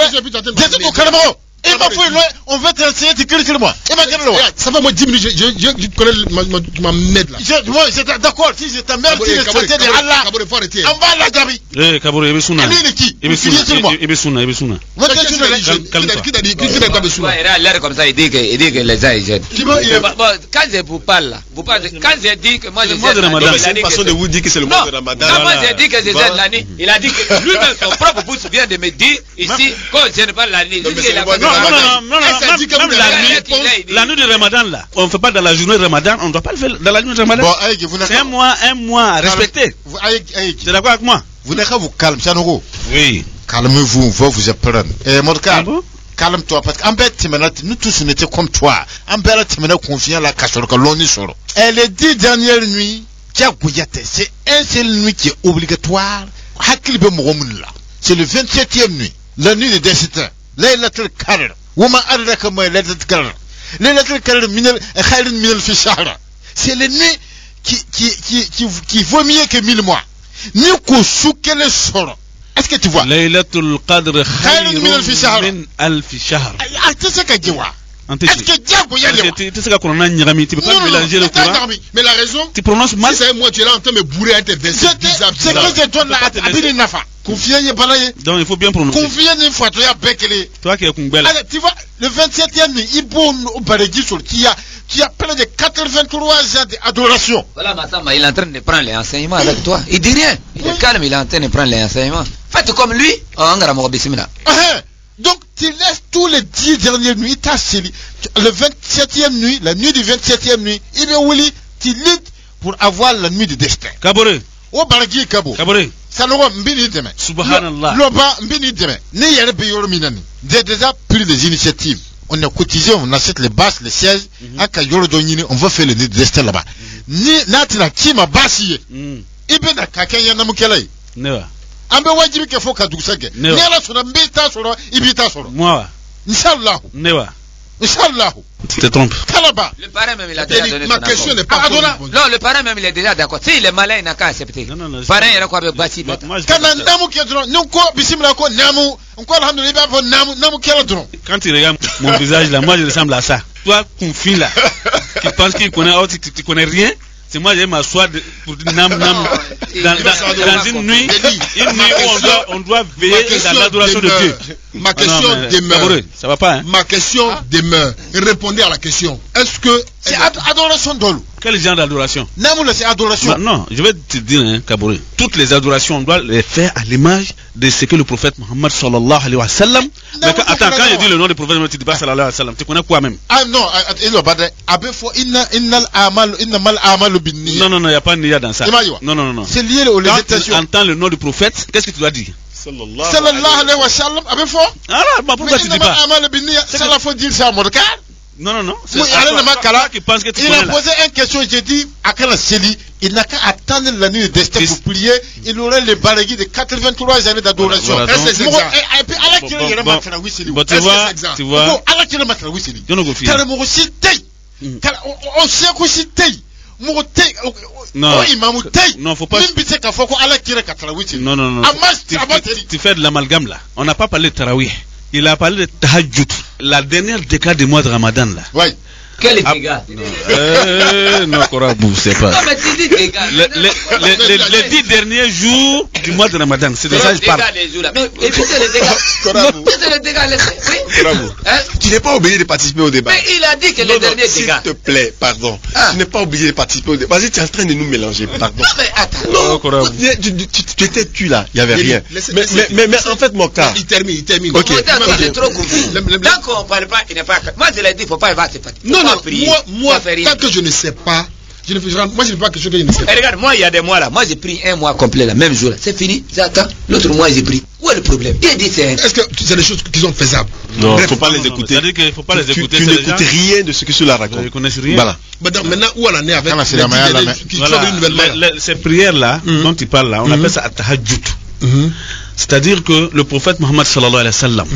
es et ma foi, on va te enseigner, tu cries moi. Et ma gueule, ça va, moi, dix minutes, je, je, je connais ma merde là. Je, moi, c'est d'accord, si c'est ta mère qui est traitée de Allah, on va la gabi. Eh, Kabore, il est souna. Il est qui? Il est souna, il est souna, il est souna. Moi, je suis calme-toi. Qui t'a dit, qui t'a dit souna? Il a l'air comme ça, il dit que, il dit que les gens, ils gênent. Quand je vous parle là, vous parlez, quand je dis que moi, je gêne la nuit. C'est une façon de vous dire que c'est le mois de Ramadan. Quand moi, je dis que je gêne la nuit, il a dit que lui-même, son propre bouche vient de me dire ici, qu'on ne gêne pas la nuit. Non, non, non, non. Même la nuit, la nuit de Ramadan là, on ne fait pas dans la journée de Ramadan, on ne doit pas le faire dans la nuit de Ramadan. Bon, c'est un mois, un mois à respecter. Tu es d'accord avec moi? Vous n'avez qu'à vous calmer, Sanogo. Oui. Calmez-vous, on va vous apprendre. Et mon cas, calme-toi, parce qu'en fait, nous tous on était comme toi. En fait, tu m'as confiant la casse sur l'on est sur. Et les dix dernières nuits, c'est un seul nuit qui est obligatoire. C'est le vingt-septième nuit, la nuit de Décembre. Laylatul Qadr. وما أدرك ما ليلة القدر ليلة القدر من خير من الف شهر. C'est le nuit qui qui qui qui qui vaut mieux que mille mois. Ni ko soukele soro. Est-ce que tu vois? Laylatul Qadr khayrun min alf shahr. Ah, tu sais que Diwa. Est-ce que Diabo y'a le tu sais qu'on a nyami, tu peux pas mélanger le Coran. Mais la raison, tu prononces mal. Si c'est moi tu es là en train de me bourrer à tes versets bizarres. C'est que je donne la Abili Nafa. Confiant y balaye. Donc il faut bien prononcer. Confiant une fois tu as bekele. Toi qui es Kumbela. Alors tu vois, le vingt-septième nuit, il bon au Barégi sur qui a qui a plein de quatre-vingt-trois ans d'adoration. Voilà, Massamba, il est en train de prendre les enseignements avec toi. Il dit rien. Il est calme, il est en train de prendre les enseignements. Faites comme lui. En Grammo Bismillah. Donc, tu laisses tous les dix dernières nuits, le vingt-septième nuit, la nuit du vingt-septième nuit, il est Willy, tu luttes pour avoir la nuit du destin. Kabore. Oh, Baragui Kabo. Kabore. Saloro Mbini Deme. Subhanallah. Loba Mbini Deme. Ne Yarebe Yorominani. J'ai déjà pris des initiatives. On a cotisé, on achète les basses, les sièges. À Kayoro Donini, on va faire le nid du destin là-bas. Ni Natina Kima Bassi. Ibena Kakaya Namukelai. Non. Ambe wajibi ke foka dusage nela sura mbita sura ibita sura moi inshallah newa inshallah tu te trompes kalaba le parrain même il a déjà donné ma question n'est pas non le parrain même il est déjà d'accord si il est malin il n'a qu'à accepter parrain il a quoi avec Bassi kana namu kedron nko bismillah ko namu nko alhamdulillah ba namu namu kedron quand tu regardes mon visage là moi je ressemble à ça toi confus là qui pense qu'il connaît oh tu connais rien C'est moi, je vais m'asseoir pour dire nam nam dans, dans, dans une nuit, une nuit où on doit, on doit veiller dans l'adoration de Dieu. Ma question ah non, demeure. Kabouré, ça va pas, hein? Ma question ah. demeure. Répondez à la question. Est-ce que c'est ad adoration d'Olu? Quel genre d'adoration? Non, c'est adoration. Bah, non, je vais te dire, hein, Kabouré, toutes les adorations, on doit les faire à l'image de ce que le prophète Mohammed sallallahu alayhi wa sallam. Mais quand, attends, quand je dis le nom du prophète, tu dis pas sallallahu alayhi wa sallam, tu connais quoi même? Ah non, il va pas dire. Non, non, non, il n'y a pas de niya dans ça. Non, non, non. C'est lié aux législations. Quand tu entends le nom du prophète, qu'est-ce que tu dois dire? Sallallahu alayhi wa sallam, avec foi. Ah là, pourquoi tu dis pas? Ça la faut dire ça à Mordecai. Non, non, non. C'est toi qui pense que tu il a posé une question, j'ai dit, à Kalaseli, il n'a qu'à attendre la nuit de destin pour prier, il aurait les balagui de quatre-vingt-trois années d'adoration. Voilà, voilà, est-ce que c'est exact? Et puis, Allah qui est le matin, oui, c'est lui. Tu vois, tu vois. Allah qui est le matin, oui, c'est lui. Car le aussi taille. On sait que c'est taille. Non, non, faut pas. Non, non, non. Tu fais de l'amalgame là. On n'a pas parlé de Tarawih. Il a parlé de Tahajjud, la dernière décade du mois de Ramadan là. Oui. Quel est le dégât? Euh, non, Korabou, c'est pas. Non, mais tu dis dégâts. Les, les, les, les, les dix derniers jours du mois de Ramadan, c'est de ça que je parle. Les jours là. Mais évitez les dégâts. Korabou. Évitez les dégâts. Oui. Korabou. Hein? Tu n'es pas obligé de participer au débat. Mais il a dit que non, les derniers non, dégâts. S'il te plaît, pardon. Ah. Tu n'es pas obligé de participer au débat. Vas-y, tu es en train de nous mélanger. Pardon. Non, mais attends. Non, Korabou. Tu, tu, tu, tu étais tu là, il n'y avait rien. Laissez, mais, laissez, mais, mais, mais en fait, mon cas. Il termine, il termine. Ok. C'est trop confus. Tant qu'on ne parle pas, il n'est pas. Moi, je l'ai dit, il ne faut pas y avoir ses fatigues. Non, non, moi, moi, tant que je ne sais pas, je ne fais, moi je ne fais pas quelque chose que je ne sais pas. Et regarde, moi il y a des mois là, moi j'ai pris un mois complet là, même jour là, c'est fini, j'attends. L'autre mois j'ai pris. Où est le problème? Il dit c'est. Est-ce que c'est des choses qui sont faisables? Non, il ne faut pas les écouter. C'est-à-dire qu'il ne faut pas les écouter. Tu n'écoutes rien de ce que cela raconte. Ils ne connaissent rien. Voilà. Maintenant, où on en est avec ces prières là dont tu parles là, on appelle ça at-tahajjud. C'est-à-dire que le prophète Mohammed sallallahu alayhi wa sallam,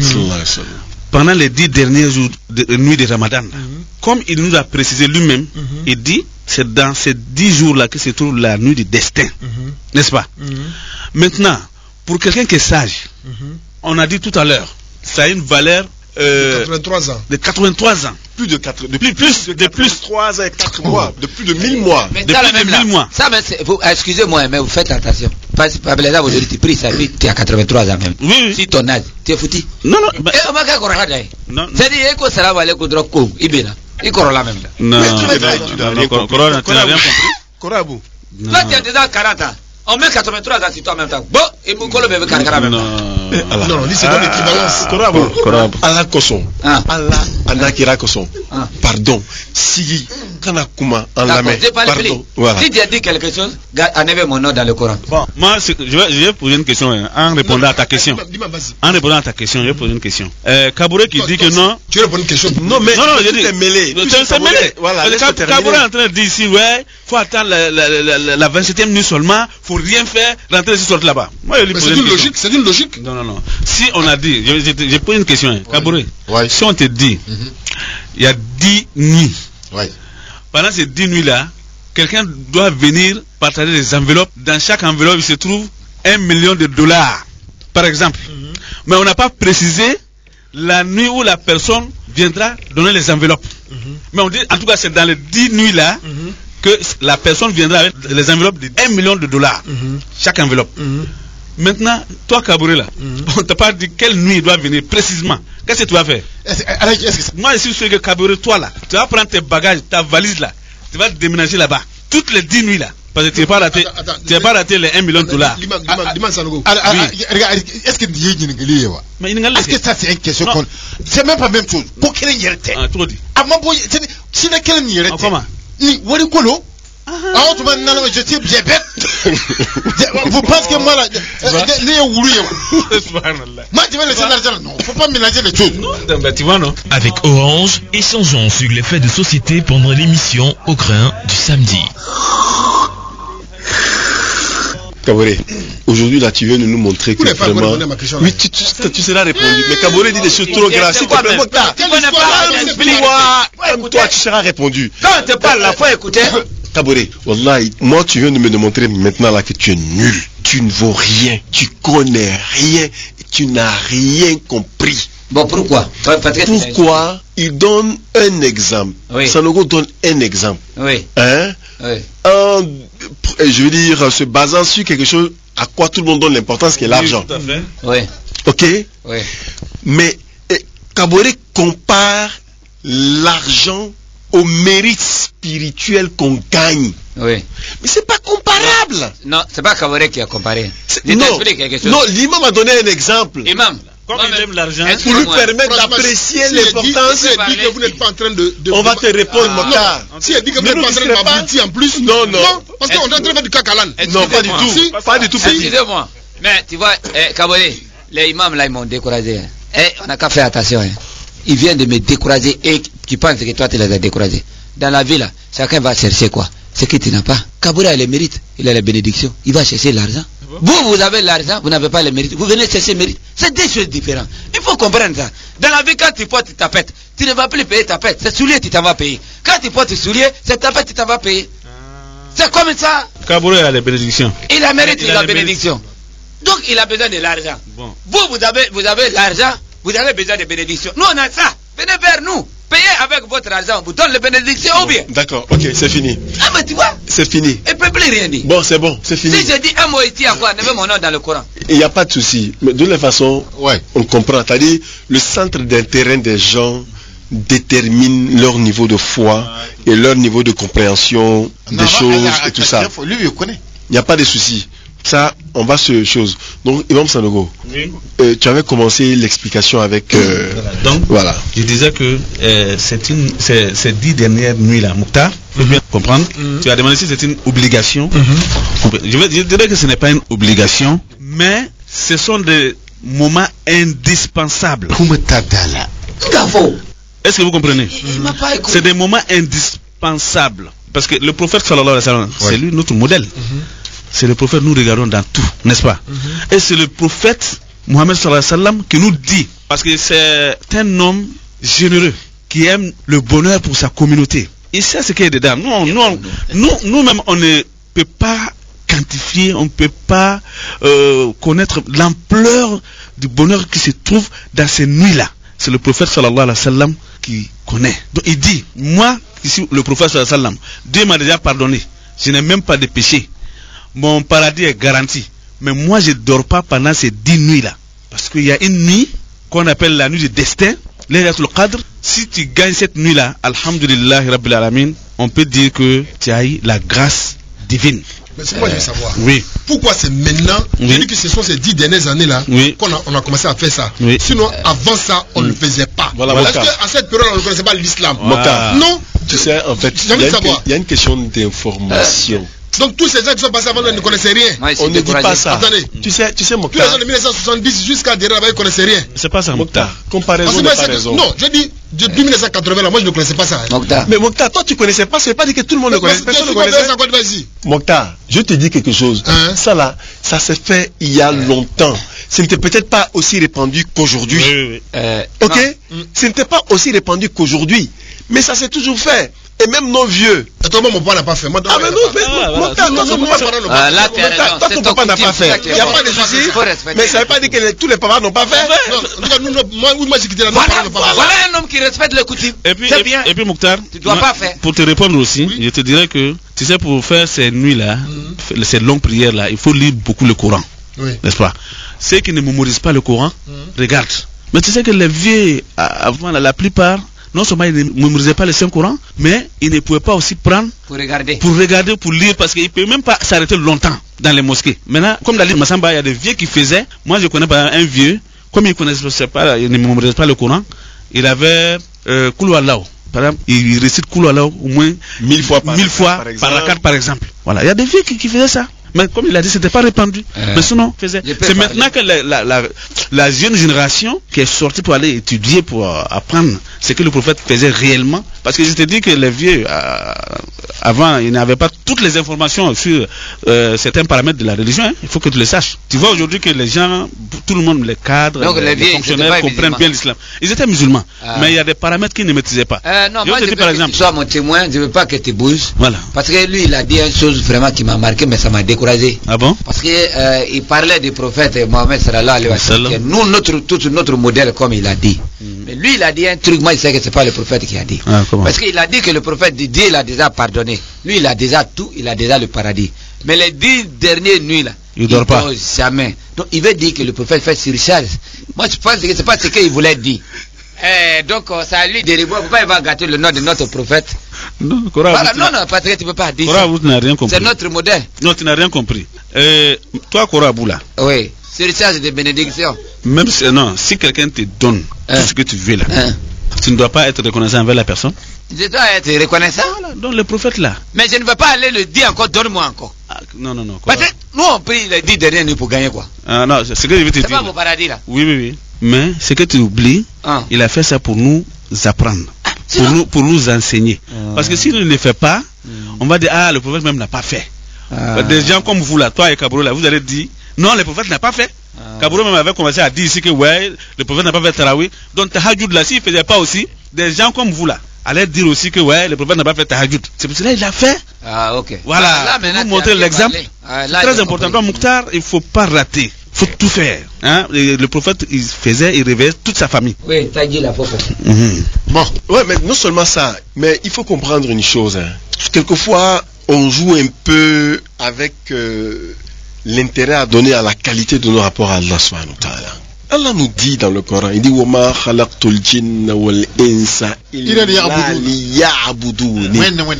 pendant les dix derniers jours de nuit de Ramadan, mm-hmm. comme il nous a précisé lui-même, mm-hmm. il dit, c'est dans ces dix jours-là que se trouve la nuit du destin, mm-hmm. n'est-ce pas? Mm-hmm. Maintenant, pour quelqu'un qui est sage, mm-hmm. on a dit tout à l'heure, ça a une valeur euh, de quatre-vingt-trois ans. De quatre-vingt-trois ans. Plus de quatre, de plus, plus de plus trois ans et quatre mois, de plus de mille mois. Mais de plus de mille mois. Ça, mais vous, excusez-moi, mais vous faites attention. Parce que les gens aujourd'hui, tu pries sa vie, tu es à quatre-vingt-trois ans même. Oui, oui. Si ton âge, tu es foutu. Non, non. Et on va faire non. C'est-à-dire que ça va aller contre le coup. Il est là. Il corrige là même. Non, non, Corona, tu n'as rien compris. Korabou. Là, tu as déjà quarante ans. On met quatre-vingt-trois ans sur toi en même temps. Bon, et mon collègue me cargera même temps. Non, non, c'est dans l'équivalence. Korabou. Allah Koson. Allah Anakira Koson. Pardon. Si Kana Kuma en la main. Pardon. Si tu as dit quelque chose, enlève mon nom dans le Coran. Bon, moi, je vais, je vais poser une question en répondant à ta question. En répondant à ta question, je vais poser une question. Euh, Kabouré qui dit que non. Tu réponds une question. Non, mais non, non, je dis. C'est mêlé. C'est mêlé. Voilà. Kabouré est en train de dire ici, ouais, faut attendre la, la, la, la, la vingt-septième nuit seulement, faut rien faire, rentrer ici, sortir là-bas. Moi, je lui pose une, une logique, c'est une logique. Non, non, non. Si on a dit, j'ai posé une question, hein, Kabouré. Ouais. Si on te dit, il mm-hmm. y a dix nuits. Ouais. Pendant ces dix nuits-là, quelqu'un doit venir partager des enveloppes. Dans chaque enveloppe, il se trouve un million de dollars, par exemple. Mm-hmm. Mais on n'a pas précisé la nuit où la personne viendra donner les enveloppes. Mm-hmm. Mais on dit, en tout cas, c'est dans les dix nuits-là mm-hmm. que la personne viendra avec les enveloppes de un million de dollars. Mm-hmm. Chaque enveloppe. Mm-hmm. Maintenant, toi, Kabouré, là, mm-hmm. on ne t'a pas dit quelle nuit il doit venir précisément. Qu'est-ce que tu vas faire? Est-ce, est-ce que ça... Moi, je suis sûr que Kabouré, toi, là, tu vas prendre tes bagages, ta valise, là, tu vas te déménager là-bas. Toutes les dix nuits, là. Parce que tu n'as pas raté, tu n'as pas raté les un million de dollars. Est-ce que est-ce que ça, c'est une question qu'on... C'est même pas la même chose. Pour qu'il y ait un trop dit. Si la quelle n'y est comment? Ni Warikolo. Ah, tu vas nous je suis bien bête. Vous pensez que moi là, n'est ouvrier. Moi, tu vas laisser l'argent. Non, faut pas mélanger les choses. Non, tu vois, non? Avec Orange, échangeons sur les faits de société pendant l'émission Au grain du samedi. Kabouré, aujourd'hui là tu viens de nous montrer que vraiment... Oui, tu, tu, tu seras répondu. Mais Kabouré dit des choses trop graves. S'il te plaît, Mokhtar, comme toi tu seras répondu. Quand on te parle là, faut écouter. Kabouré, wallahi, moi tu viens de me démontrer maintenant là que tu es nul. Tu ne vaux rien, tu connais rien, tu n'as rien compris. Bon, pourquoi? Pourquoi il donne un exemple. Oui. Sanogo donne un exemple. Oui. Hein? Oui. En en, je veux dire, se basant sur quelque chose à quoi tout le monde donne l'importance, qui est l'argent. Oui, tout à fait. Oui. Ok. Oui. Mais Kaboré compare l'argent au mérite spirituel qu'on gagne. Oui. Mais c'est pas comparable. Non, c'est pas Kaboré qui a comparé. Je non, non, l'imam a donné un exemple. Imam. Comme il aime l'argent, pour lui permettre d'apprécier si l'importance. Si elle dit que vous n'êtes pas en train de. de on va te répondre, ah, Mokhtar. Si elle dit que vous n'êtes pas en train de m'abrutir en plus. Non, non. Non, parce qu'on est en train de faire du cacalan. Non, pas du tout. Si, pas du tout. Excusez-moi. Mais tu vois, eh, Kaboré, les imams là, ils m'ont découragé. Eh, on n'a qu'à faire attention. Hein. Ils viennent de me décourager et tu penses que toi tu les as découragés. Dans la vie là, chacun va chercher quoi? Ce que tu n'as pas. Kaboré a les mérites, il a la bénédiction. Il va chercher l'argent. Vous, vous avez l'argent, vous n'avez pas le mérite. Vous venez chercher le mérite. C'est deux choses différentes. Il faut comprendre ça. Dans la vie, quand tu portes ta pète, tu ne vas plus payer ta pète. C'est soulier, tu t'en vas payer. Quand tu portes soulier, c'est ta pète, tu t'en vas payer. C'est comme ça. Kaboré a la bénédiction. Il a mérite, il, il a la bénédiction. Donc, il a besoin de l'argent. Bon. Vous, vous avez, vous avez l'argent, vous avez besoin de bénédiction. Nous, on a ça. Venez vers nous. Payez avec votre argent, on vous donne les bénédictions bon, ou bien. D'accord, ok, c'est fini. Ah, mais tu vois. C'est fini. Il ne peut plus rien dire. Bon, c'est bon, c'est fini. Si je dis un mot ici, à quoi? Ne mets mon nom dans le Coran. Il n'y a pas de souci. Mais de toute façon, ouais, on comprend. C'est-à-dire, le centre d'intérêt des gens détermine leur niveau de foi et leur niveau de compréhension non, des choses et tout ça. Lui, il connaît. Il n'y a pas de souci. Ça, on va sur chose. Donc, Imam Sanogo, oui. euh, tu avais commencé l'explication avec. Euh, voilà. Donc, voilà. Je disais que euh, c'est une, c'est, ces dix dernières nuits-là, Mokhtar, il faut bien comprendre. Mm-hmm. Tu as demandé si c'est une obligation. Mm-hmm. Je, vais, je dirais que ce n'est pas une obligation, mais ce sont des moments indispensables. Est-ce que vous comprenez? Mm-hmm. C'est des moments indispensables. Parce que le prophète sallallahu alayhi wa sallam, ouais. c'est lui notre modèle. Mm-hmm. C'est le prophète, nous regardons dans tout, n'est-ce pas? Mm-hmm. Et c'est le prophète Mohammed sallallahu alayhi wa sallam qui nous dit, parce que c'est un homme généreux qui aime le bonheur pour sa communauté. Il sait ce qu'il y a dedans. Nous, nous, nous, nous-mêmes, on ne peut pas quantifier, on ne peut pas euh, connaître l'ampleur du bonheur qui se trouve dans ces nuits-là. C'est le prophète sallallahu alayhi wa sallam qui connaît. Donc il dit, moi, ici, le prophète sallallahu alayhi wa sallam, Dieu m'a déjà pardonné. Je n'ai même pas de péché. Mon paradis est garanti. Mais moi, je ne dors pas pendant ces dix nuits-là. Parce qu'il y a une nuit qu'on appelle la nuit du destin, Laylatul Qadr. Si tu gagnes cette nuit-là, Alhamdulillah Rabbil Alamin, on peut dire que tu as eu la grâce divine. Mais c'est moi, euh, je veux savoir. Oui. Pourquoi c'est maintenant, oui. je dis que ce sont ces dix dernières années-là oui. qu'on a, on a commencé à faire ça. Oui. Sinon, avant ça, on ne le faisait pas. Voilà, Parce qu'à cette période, on ne connaissait pas l'islam. Voilà. Non. Tu sais, en fait, il y, y a une question d'information. Euh. Donc tous ces gens qui sont passés avant nous ne connaissaient rien. Ouais, on ne dit pas ça. Attendez. Tu sais, tu sais, Mokhtar. Tous les gens de mille neuf cent soixante-dix jusqu'à derrière là-bas, ils ne connaissaient rien. C'est pas ça, Mokhtar. Comparaison, pas raison. Non, je dis depuis mille neuf cent quatre-vingts là, moi je ne connaissais pas ça. Hein. Mokhtar. Mais Mokhtar, toi tu ne connaissais pas, ça ne veut pas dire que tout le monde le connaissait. Personne ne connaissait. Mokhtar, je te dis quelque chose. Hein? Ça là, ça s'est fait il y a longtemps. Ce n'était peut-être pas aussi répandu qu'aujourd'hui. Oui, oui. Euh, ok. Non. Ce n'était pas aussi répandu qu'aujourd'hui. Mais ça s'est toujours fait. Et même nos vieux. Et toi, mon papa n'a pas fait. Moi, ah, mais non, mais Mokhtar, toi, ton papa n'a pas fait. Toi, ton papa n'a pas fait. Il n'y a pas de souci. Mais ça ne veut pas dire que tous les papas n'ont pas fait. Non, moi, moi, j'ai quitté la Voilà un homme qui respecte le coutume. Et puis, et, bien. Et puis, Mokhtar, tu ne dois pas faire. Pour te répondre aussi, oui. je te dirais que, tu sais, pour faire ces nuits-là, mm-hmm. ces longues prières-là, il faut lire beaucoup le Coran. Oui. N'est-ce pas? Ceux qui ne mémorisent pas le Coran, mm-hmm. regardent. Mais tu sais que les vieux, avant, la plupart, non seulement ils ne mémorisaient pas le Saint-Coran, mais ils ne pouvaient pas aussi prendre pour regarder, pour, regarder, pour lire, parce qu'ils ne peuvent même pas s'arrêter longtemps dans les mosquées. Maintenant, comme l'a dit Massamba, il y a des vieux qui faisaient. Moi, je connais pas un vieux, comme il ne connaissait pas, il ne mémorisait pas le Coran, il avait euh, Koulou Allah. Par exemple, il récite Koulou Allah au moins mille fois par, mille fois par la carte, par exemple. Voilà, il y a des vieux qui, qui faisaient ça. Mais comme il a dit, c'était pas répandu. Euh, mais sinon, faisait. C'est maintenant que la, la, la, la jeune génération qui est sortie pour aller étudier, pour euh, apprendre ce que le prophète faisait réellement. Parce que je te dis que les vieux, euh, avant, ils n'avaient pas toutes les informations sur euh, certains paramètres de la religion. Hein. Il faut que tu les saches. Tu vois aujourd'hui que les gens, tout le monde, les cadres, donc, les, les, les fonctionnaires comprennent bien l'islam. Ils étaient musulmans. Ah. Mais il y a des paramètres qu'ils ne maîtrisaient pas. Euh, non, je moi, te je dis, veux par que exemple, tu sois mon témoin, je ne veux pas que tu bouges. Voilà. Parce que lui, il a dit une chose vraiment qui m'a marqué, mais ça m'a découragé. Ah bon? Parce qu'il euh, parlait du prophète Mohammed sallallahu alayhi wa sallam. Nous, notre, tout notre modèle, comme il a dit. Mm. Mais lui, il a dit un truc, moi, je sais que ce n'est pas le prophète qui a dit. Ah, parce qu'il a dit que le prophète dit, Dieu l'a déjà pardonné. journées. Lui, il a déjà tout, il a déjà le paradis. Mais les dix dernières nuits, là, il ne dort pas. Jamais. Donc, il veut dire que le prophète fait surcharge. Moi, je pense que ce n'est pas ce qu'il voulait dire. Eh, donc, ça a lui dérivé. Pourquoi il va gâter le nom de notre prophète? Non, Cora, voilà, non, non, parce que tu ne peux pas dire Cora, ça. vous n'avez rien compris. C'est notre modèle. Non, tu n'as rien compris. Euh, toi, Cora Boula. Oui, surcharge de bénédiction. Même si, non, si quelqu'un te donne hein? tout ce que tu veux là, hein? tu ne dois pas être reconnaissant envers la personne. Je dois être reconnaissant. Voilà, donc le prophète là. Mais je ne veux pas aller le dire encore, donne-moi encore. Ah, non, non, non. Parce que nous on prie les dix dernières nuits pour gagner quoi. Ah non, c'est ce que je vais te dire. C'est pas mon paradis là. Oui, oui, oui. Mais ce que tu oublies, ah. il a fait ça pour nous apprendre, ah, pour nous, pour nous enseigner. Ah. Parce que si nous ne le fait pas, mm. on va dire ah le prophète même n'a pas fait. Ah. Des gens comme vous là, toi et Kaburo là, vous allez dire non le prophète n'a pas fait. Ah. Kaburo même avait commencé à dire ici que ouais le prophète n'a pas fait tarawih. Donc tahajjud là, s'il faisait pas aussi, des gens comme vous là allez dire aussi que ouais le prophète n'a pas fait tahajjud. C'est pour cela qu'il a fait. Ah ok. Voilà. Là, pour vous montrer l'exemple. Ah, c'est très important. Dans Mouktar, il faut pas rater. Il faut tout faire. Hein? Le, le prophète, il faisait, il réveillait toute sa famille. Oui, t'as dit la fois. Mm-hmm. Bon, ouais, mais non seulement ça, mais il faut comprendre une chose. Hein. Quelquefois, on joue un peu avec euh, l'intérêt à donner à la qualité de nos rapports à Allah subhanahu wa ta'ala. Allah nous dit dans le Coran, il dit وَمَا خَلَقْتُ الْجِنَّ وَالْإِنسَ إِلَّا لِيَعْبُدُونِ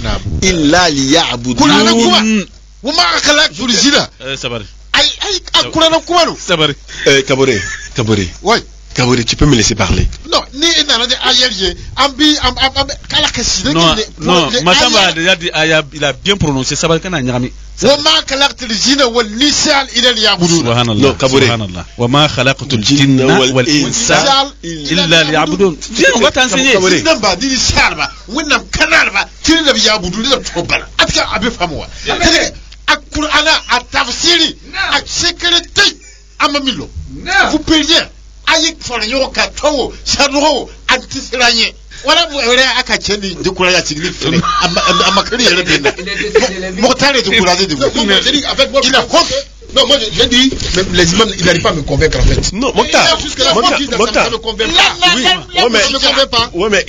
إِلَّا لِيَعْبُدُونِ وَمَا خَلَقْتُ الْجِنَّ Aïe, aïe, Akurana Kumano. Sabari. Euh, Kabore, Kabore. Oui. Kabore, tu peux me laisser parler. Non, ni Nana Ayel, Ambi, Ambi, Kalakasi. Non, non, Matamba a déjà dit, il a bien prononcé Sabari Kana Nyami. وما خلقت الجن والإنس إلا ليعبدون. سبحان الله. سبحان الله. وما خلقت الجن والإنس إلا ليعبدون. On va t'enseigner. Sinon ba di salba, wonnam kanal ba, tiri da yabudu da tobala. Atka abe famwa. Akurana atafsiri, aksekrete amamilo. Vous payez ayik fona yoka tawo, saduro antisiranye. Voilà, vous avez un cachet de courage à Tigli. À ma crédit, Mokhtar est de courage de vous. Il a compte. Non, moi j'ai dit, les imams, il n'arrive pas à me convaincre en fait. Non, Mokhtar, Mokhtar, ça me convainc pas. Oui, mais ça me convainc pas. Oui, mais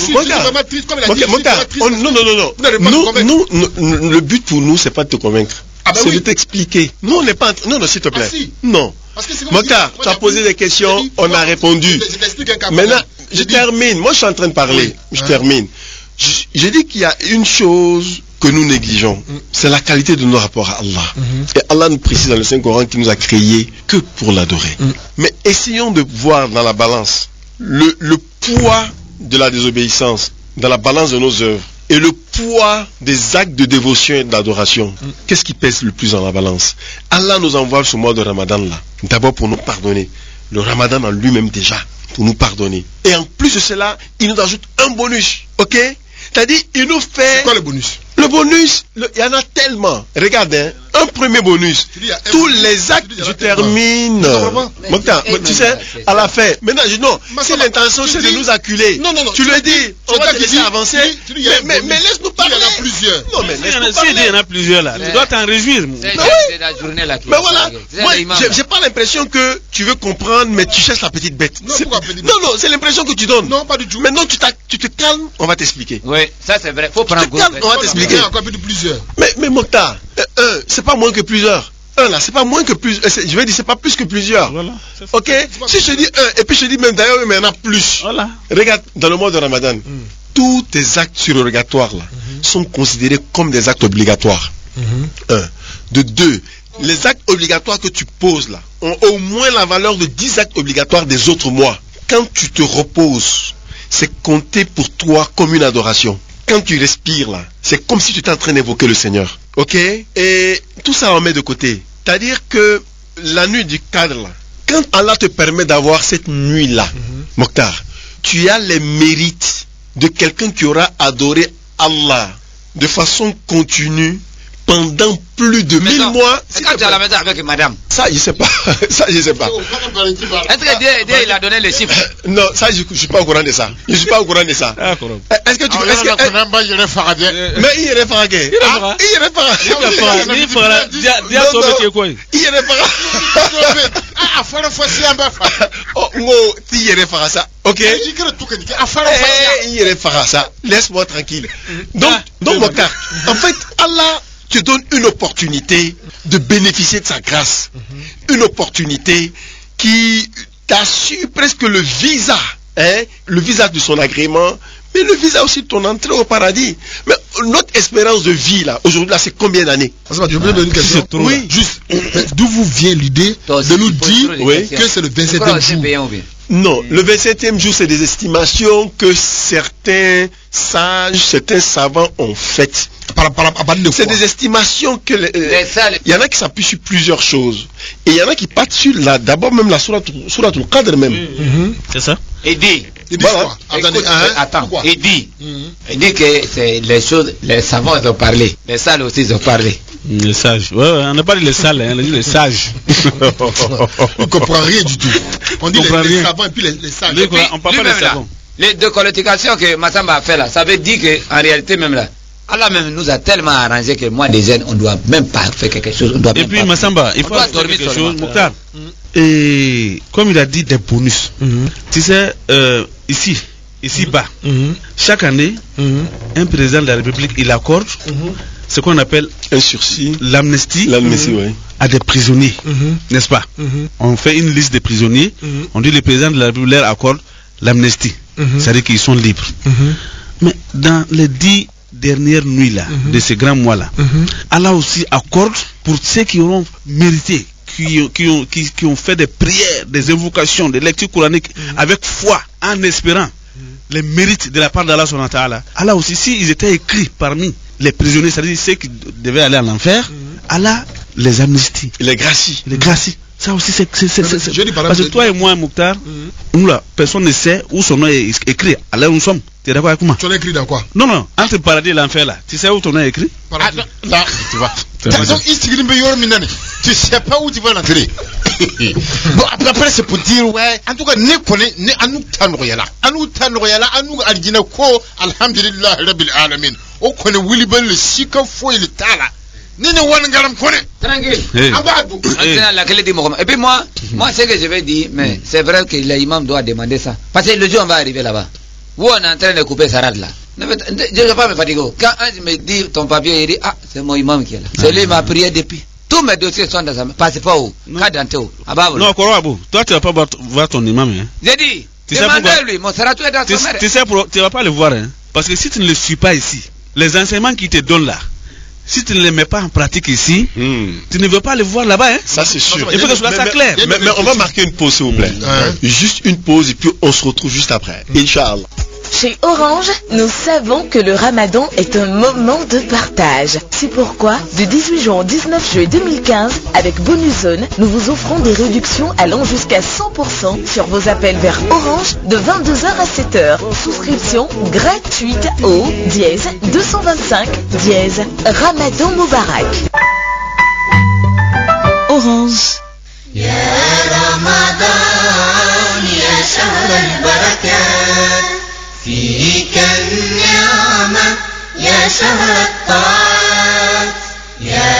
Mokhtar, non, non, non, non. Nous, le but pour nous, c'est pas de te convaincre. C'est de t'expliquer. Nous, on n'est pas. Non, non, s'il te plaît. Non. Mokhtar, tu as posé des questions, on a répondu. Maintenant, je termine. Moi, je suis en train de parler. Je termine. J'ai dit qu'il y a une chose que nous négligeons. C'est la qualité de nos rapports à Allah. Et Allah nous précise dans le Saint-Coran qu'il nous a créés que pour l'adorer. Mais essayons de voir dans la balance le, le poids de la désobéissance, dans la balance de nos œuvres, et le poids des actes de dévotion et d'adoration. Qu'est-ce qui pèse le plus dans la balance? Allah nous envoie ce mois de Ramadan là, d'abord pour nous pardonner. Le Ramadan en lui-même déjà, pour nous pardonner. Et en plus de cela, il nous ajoute un bonus. Ok? C'est-à-dire, il nous fait... C'est quoi le bonus? Le bonus, le, il y en a tellement. Regarde, hein, un premier bonus. Tous les actes, je termine. Mokhtar, tu sais, à la fin. Maintenant, je dis non, si l'intention c'est de nous acculer, non, non, non, tu le dis, on va te laisser avancer. Mais, mais laisse-nous parler. Il y en a plusieurs. Non, mais laisse-nous parler. Il y en a plusieurs là. Tu dois t'en réjouir. Mais voilà, moi, j'ai pas l'impression que tu veux comprendre, mais tu cherches la petite bête. Non, non, c'est l'impression que tu donnes. Non, pas du tout. Maintenant, tu te calmes, on va t'expliquer. Oui, ça c'est vrai. Faut prendre compte. On va t'expliquer. Encore plus de plusieurs. Mais, mais Mokhtar, euh, un, c'est pas moins que plusieurs. Un là, c'est pas moins que plus. Je vais dire, c'est pas plus que plusieurs. Voilà, ok. Si je dis un, et puis je dis même d'ailleurs, mais il y en a plus. Voilà. Regarde, dans le mois de Ramadan, mm. tous tes actes surrogatoires là mm-hmm. sont considérés comme des actes obligatoires. Mm-hmm. Un. De deux, les actes obligatoires que tu poses là ont au moins la valeur de dix actes obligatoires des autres mois. Quand tu te reposes, c'est compté pour toi comme une adoration. Quand tu respires là, c'est comme si tu étais en train d'évoquer le Seigneur. Ok? Et tout ça on met de côté. C'est-à-dire que la nuit du cadre là, quand Allah te permet d'avoir cette nuit là, mm-hmm. Mokhtar, tu as les mérites de quelqu'un qui aura adoré Allah de façon continue pendant plus de mille mois. Est-ce que tu es à la maison avec madame? Ça, je sais pas. Ça, je sais pas. Est-ce que Dieu, Dieu il a donné les chiffres? Non, ça, je ne suis pas au courant de ça. Je ne suis pas au courant de ça. Est-ce que tu peux. Est-ce que. Mais il est faragé. Il est faragé. Il est faragé. Il est faragé. Il est faragé. Oh, ngo, ti yere farasa. Ok. Eh, yere farasa. Laisse-moi tranquille. Donc, donc, Mokhtar, en fait, Allah te donne une opportunité de bénéficier de sa grâce. Une opportunité qui t'assure presque le visa, hein, le visa de son agrément, mais le visa aussi de ton entrée au paradis. Mais notre espérance de vie là, aujourd'hui là, c'est combien d'années? Je peux donner une question. Oui. Juste, d'où vous vient l'idée de nous dire oui, que c'est le vingt-septième jour? Non, le vingt-septième jour, c'est des estimations que certains sages, certains savants ont faites. C'est des estimations que il euh, y en a qui s'appuient sur plusieurs choses et il y en a qui partent sur la d'abord même la sourate al Qadr même. Mm-hmm. C'est ça. Et dit. Voilà. Écoute, hein, attends. Il dit. Mm-hmm. Il dit que c'est les choses, les savants ils ont parlé, les sages aussi ils ont parlé. Les sages. Ouais, ouais on n'a pas dit les salles, hein, on a dit les sages. On ne comprend rien du tout. On dit les, les savants et puis les, les sages. Les, puis, on parle pas des savants. Les deux qualifications que Massamba a fait là, ça veut dire qu'en réalité même là, Allah même nous a tellement arrangé que moi des jeunes on doit même pas faire quelque chose. On doit et même puis pas Massamba, il faut dormir quelque chose, Mokhtar. Mm. Et comme il a dit des bonus, mm-hmm. tu sais, euh, ici, ici mm-hmm. bas, mm-hmm. chaque année, mm-hmm. un président de la République il accorde mm-hmm. ce qu'on appelle un sursis, l'amnistie, l'amnistie mm-hmm. oui. à des prisonniers, mm-hmm. n'est-ce pas? Mm-hmm. On fait une liste des prisonniers, mm-hmm. on dit le président de la République leur accorde l'amnistie, mm-hmm. c'est-à-dire qu'ils sont libres. Mm-hmm. Mais dans les dix dernières nuits là, mm-hmm. de ces grands mois là, mm-hmm. Allah aussi accorde pour ceux qui auront mérité, qui, qui, ont, qui, qui ont fait des prières, des invocations, des lectures coraniques mm-hmm. avec foi, en espérant mm-hmm. les mérites de la part d'Allah subhanahu wa ta'ala. Allah aussi, s'ils étaient écrits parmi les prisonniers, c'est-à-dire ceux qui devaient aller à l'enfer, mm-hmm. Allah les amnistie, les gracie, les gracie. Ça aussi, c'est. Parce que toi et moi, Mokhtar, mm-hmm. nous là, personne ne sait où son nom est écrit. Alors nous sommes. Tu es d'accord avec moi? Tu l'as écrit dans quoi? Non, non, entre le paradis et l'enfer là. Tu sais où ton nom est écrit? Ah, là, tu vois. Donc, tu sais pas où tu vas l'entrer. Bon, après, c'est pour dire, ouais, en tout cas, ne connaît, ne anu tanroyala. Anu tanroyala, anu aljina ko, alhamdulillah, rabbil alamin. O connaît Williban le sika fo et le tala. Nene wan garam connaît. Tranquille. Abadou. Et puis moi, moi, ce que je vais dire, mais c'est vrai que l'imam doit demander ça. Parce que le jour on va arriver là-bas. Où on est en train de couper sa rade là. Je ne vais pas me fatiguer. Quand un me dit ton papier, il dit ah, c'est mon imam qui est là. C'est lui qui m'a prié depuis. Tous mes dossiers sont dans sa main. Passe pas où? Cadanteo. Non, Korabou, toi tu ne vas pas voir ton imam. Hein. J'ai dit, demandez-lui, mon seratou est dans sa main. Tu sais, tu ne vas pas le voir. Hein. Parce que si tu ne le suis pas ici, les enseignements qu'il te donnent là, si tu ne les mets pas en pratique ici, hmm. tu ne veux pas le voir là-bas. Hein? Ça c'est sûr. Il faut que ce soit ça clair. Mais, mais on va marquer une pause s'il vous plaît. Mmh. Juste une pause et puis on se retrouve juste après. Mmh. Inch'Allah. Chez Orange, nous savons que le Ramadan est un moment de partage. C'est pourquoi, du dix-huit juin au dix-neuf juillet deux mille quinze, avec Bonus Zone, nous vous offrons des réductions allant jusqu'à cent pour cent sur vos appels vers Orange de vingt-deux heures à sept heures. Souscription gratuite au dièse deux cent vingt-cinq dièse. Ramadan Moubarak. Orange. Ya Ramadan, ya shahr al-barakat. فيك النعمة يا شهر الطاعات يا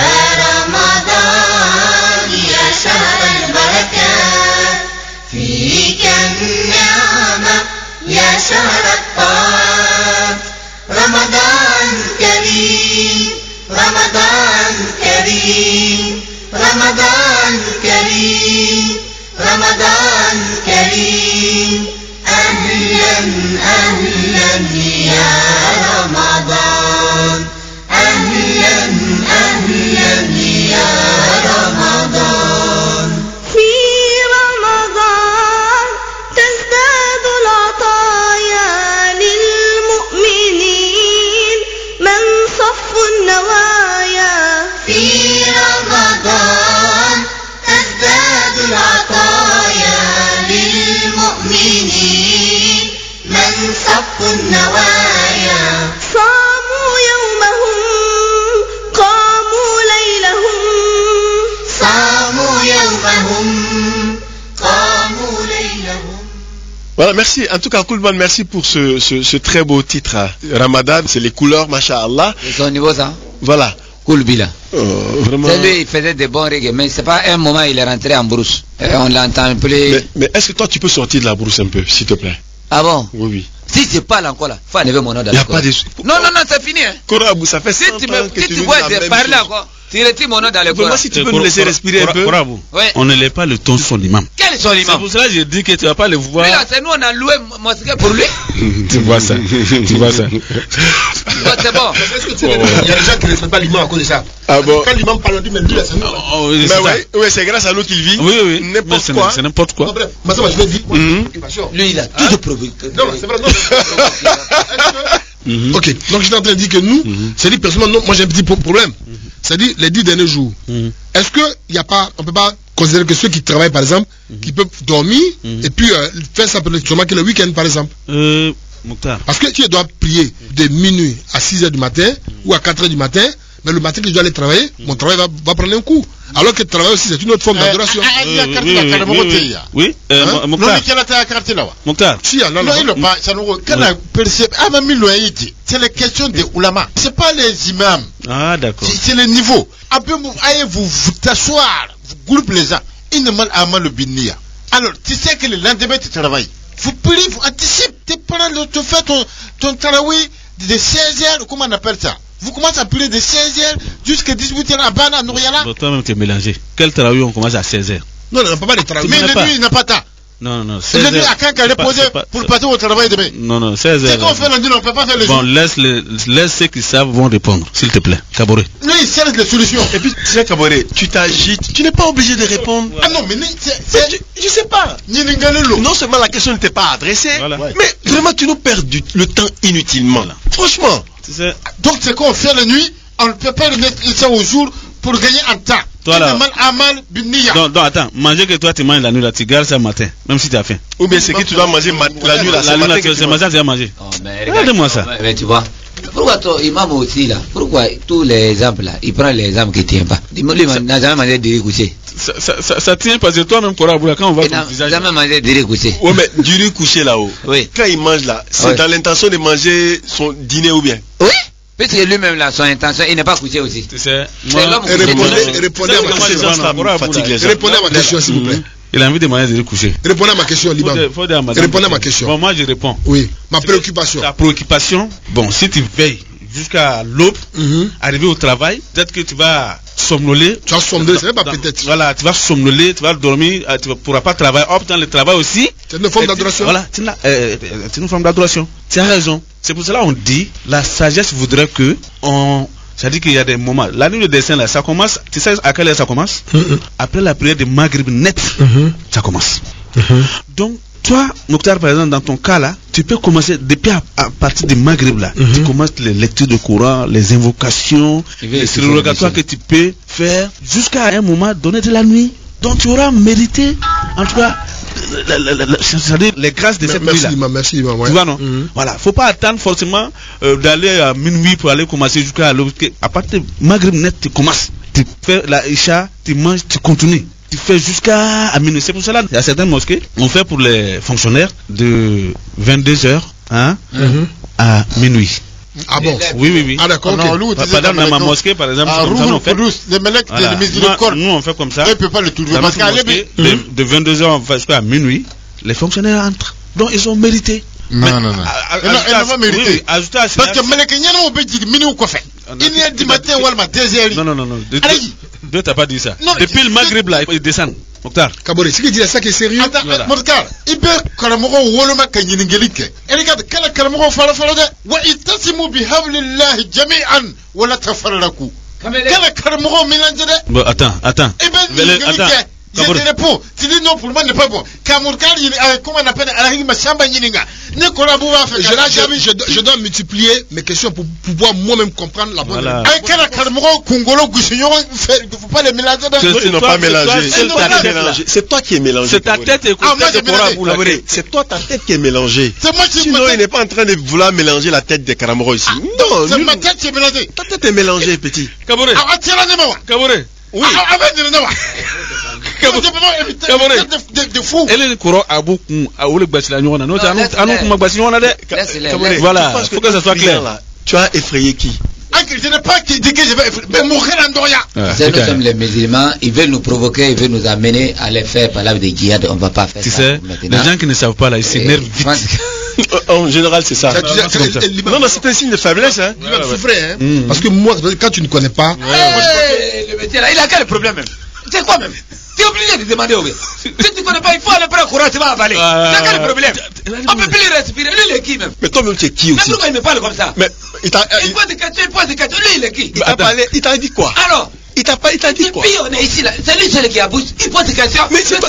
رمضان يا شهر البركات فيك النعمة يا شهر الطاعات رمضان كريم رمضان كريم رمضان كريم رمضان كريم أهلا أهلا يا رمضان أهلا أهلا يا رمضان في رمضان تزداد العطايا للمؤمنين من صف النوايا في رمضان تزداد العطايا للمؤمنين من صف النوايا صاموا يومهم قاموا ليلهم صاموا يومهم قاموا ليلهم. Voilà, merci. En tout cas, Koulman, merci pour ce, ce, ce très beau titre. Ramadan, c'est les couleurs, masha'Allah. C'est au niveau ça. Voilà. Koulbila. Oh, vraiment. C'est lui, il faisait des bons reggae, mais c'est pas un moment il est rentré en brousse. Et on l'entend un peu. Mais, mais est-ce que toi tu peux sortir de la brousse un peu, s'il te plaît? Ah bon? Oui, oui. Si je parle encore là, faut enlever mon nom dans la la pas de... Non, non, non, c'est fini. Hein. Korabou, ça fait si cent tu ans me, que si tu tu nous vois dis la de même parler chose. encore, tu retires mon nom dans le Vraiment, si tu peux me laisser respirer un peu. Ouais. On ne lève pas le ton sur son imam. Quel est son imam? C'est pour cela que je dis que tu vas pas le voir. Mais là, c'est nous, on a loué mosquée pour lui. Tu vois ça. Tu vois ça. C'est bon. Est-ce que tu sais, il y a des gens qui ne respectent pas l'imam à cause de ça. Ah bon? Quand l'imam parle, on dit, mais lui, là, c'est nous. Oh, oui, mais ouais, ouais, c'est grâce à nous qu'il vit. Oui, oui. N'importe quoi. C'est n'importe quoi. Bref, moi, ça, je vais dire. Lui, il a toujours provoqué. Non, c'est vrai, non. Ok, donc je suis en train de dire que nous, c'est-à-dire, personnellement, non, moi j'ai un petit problème. C'est-à-dire, les dix derniers jours, est-ce qu'il n'y a pas, on ne peut pas considérer que ceux qui travaillent, par exemple, qui peuvent dormir et puis euh, faire ça peut-être seulement que le week-end, par exemple? Euh, Mokhtar. Parce que tu dois prier de minuit à six heures du matin ou à quatre heures du matin, mais le matin que je dois aller travailler, mon travail va, va prendre un coup. Alors que le travail aussi, c'est une autre forme d'adoration. Oui, Mokhtar. C'est la question des oulama. C'est pas les imams. Ah, d'accord. C'est le niveau. Après, vous vous t'asseoir, vous groupez les gens. Ils ne mal le binia. Alors, tu sais que le lendemain, tu travailles. Vous priez, vous anticipez, tu prends le, tu fais ton, ton tarawih de seize heures, comment on appelle ça? Vous commencez à prier de seize heures jusqu'à dix-huit heures à Bana, à Nouriala. Bon, toi-même, tu es mélangé. Quel tarawih on commence à seize heures? Non, non, pas de tarawih. Mais le nuit, il n'a pas temps. Non, non, seize heures. Le nuit, à quand qu'elle est posée pour passer au travail demain? Non, non, seize heures. C'est qu'on fait la nuit, on ne peut pas faire le jour. jour. Bon, laisse, les, laisse ceux qui savent vont répondre, s'il te plaît. Kaboré. Lui, il cherche les solutions. Et puis, tu sais, Kaboré, tu t'agites, tu n'es pas obligé de répondre. Ah non, mais c'est. Je sais pas. Non seulement la question n'était pas adressée, voilà. Mais vraiment, tu nous perds du, le temps inutilement. Voilà. Franchement. Donc, c'est qu'on fait la nuit, on ne peut pas le mettre ça au jour pour gagner en temps. Toi là. Donc, donc, attends, manger que toi tu manges la nuit là, tu gardes ça le matin, même si tu as faim. Ou bien c'est que tu dois manger la nuit là, c'est matin que tu vas manger. Oh, regarde-moi ça. Mais tu vois. Pourquoi toi, imam aussi là? Pourquoi tous les exemples là, il prend les exemples qui ne tiennent pas? Dis-moi, lui, n'a jamais mangé de riz couché. Ça, ça, ça, ça tient parce que toi-même, quand on va ton visage. Jamais mangé de riz couché. Oui, mais du riz couché là-haut. Oui. Quand il mange là, c'est oui. Dans l'intention de manger son dîner ou bien? Oui. Parce que lui-même là, son intention, il n'est pas couché aussi. Tu sais, c'est l'homme qui répondez à ma question. Répondez à ma question, s'il vous plaît. Il a envie de manger de riz couché. Répondez à ma question, Liban. Répondez à ma question. Bon, moi je réponds. Oui. Ma préoccupation. Ta préoccupation, bon, si tu veilles jusqu'à l'aube, mm-hmm. arriver au travail, peut-être que tu vas somnoler. Tu vas somnoler, c'est pas peut-être. Voilà, tu vas somnoler, tu vas dormir, tu ne pourras pas travailler. Hop, dans le travail aussi. C'est une forme d'adoration. Voilà, c'est une, euh, une forme d'adoration. Tu as raison. C'est pour cela qu'on dit, la sagesse voudrait que on. Ça dit qu'il y a des moments. La nuit de dessin là, ça commence. Tu sais à quelle heure ça commence? Mm-hmm. Après la prière de Maghrib net, mm-hmm. ça commence. Mm-hmm. Donc, toi, Mokhtar, par exemple, dans ton cas là, tu peux commencer depuis à, à partir de Maghrib là. Mm-hmm. Tu commences les lectures de Coran, les invocations, les surrogatoires que tu peux faire jusqu'à un moment donné de la nuit. Donc tu auras mérité, en tout cas, la, la, la, la, c'est-à-dire les grâces de cette merci, nuit là. Merci, Imam, ouais. Tu vois non? Mm-hmm. Voilà, faut pas attendre forcément euh, d'aller à minuit pour aller commencer jusqu'à l'aube. À partir de Maghrib net, tu commences. Tu fais la Isha, tu manges, tu continues. Tu fais jusqu'à à minuit. C'est pour cela il y a certaines mosquées, on fait pour les fonctionnaires de vingt-deux heures hein, mm-hmm. à minuit. Ah bon? Oui, oui, oui. Ah d'accord. Ah, non, okay. Par exemple, dans ma mosquée, par exemple, ah, comme ça, on fait. Les mecs de miséricorde. Nous, on fait comme ça. On ne peut pas le trouver. Parce qu'à mosquée, de, de vingt-deux heures jusqu'à minuit, les fonctionnaires entrent. Donc, ils ont mérité. Non, mais, non, non. Ils n'ont pas mérité. Oui, ajouter à parce que Melek Nyana, on peut dire minuit ou quoi fait. Il y a du matin ou à deux heures. Non, non, non. Allez. Dieu t'a pas dit ça. Non, depuis le Maghreb là, ils descendent. Mokhtar. Kaboré, ce qu'il dit là, ça qui est sérieux. Attends, Mokhtar, il peut Karamogo Woloma Kanyiningelike. Et regarde, quel est Karamogo Fala Fala de Wa itasimu bihablillahi jami'an wa la tafarraku. Quel est Karamogo mélange de Bon, attends, attends. Eh ben, attends. Je te réponds. Tu dis non, pour moi, n'est pas bon. Kamourkar, comment on appelle Alahi Machamba Yininga. Je, je, je, je dois multiplier mes questions pour pouvoir moi-même comprendre la bonne réponse. Avec quel Karamoro, Congolo, Gousignon, il ne faut pas les mélanger. Ils n'ont pas mélangé. C'est toi qui es mélangé. C'est ta tête et c'est toi ta tête qui est mélangée. C'est moi qui Sinon, il n'est pas en train de vouloir mélanger la tête des Karamoro ici. Non, c'est ma tête qui est mélangée. Ta tête est mélangée, petit. Kaboré. Ah, tiens-le-moi. Kaboré. Oui. Ah, avec de nous. Kaboré. De fou. Elle est le courant à beaucoup à Oleg Basilagnon. Non, à nous, à nous, comme Basilagnon, on a des. Voilà, il faut que ça soit clair. Tu as effrayé qui? Ah, je n'ai pas dit que je vais mourir en Doria. C'est nous sommes les musulmans, ils veulent nous provoquer, ils veulent nous amener à les faire par là des djihad, on ne va pas faire tu ça. sais, les gens qui ne savent pas là, ils s'énervent vite. En général, c'est ça. Non, mais c'est un signe de faiblesse. Hein. Il va souffrir, hein. Parce que moi, quand tu ne connais pas. Le métier là, il a quel problème même? C'est quoi même? Tu es obligé de demander au gars. Si tu ne connais pas, il faut aller prendre courant, tu vas avaler. C'est quel problème? On peut plus respirer. Lui, il est qui même? Mais toi-même, tu es qui aussi? Mais pourquoi il me parle comme ça? Mais il t'a. Il pose des questions, il pose des questions. Lui, il est qui? Il t'a parlé, il t'a dit quoi? Alors? Il t'a pas, il t'a dit quoi? Et puis on est ici là. C'est lui celui qui abouche. Il pose des questions. Mais c'est pas.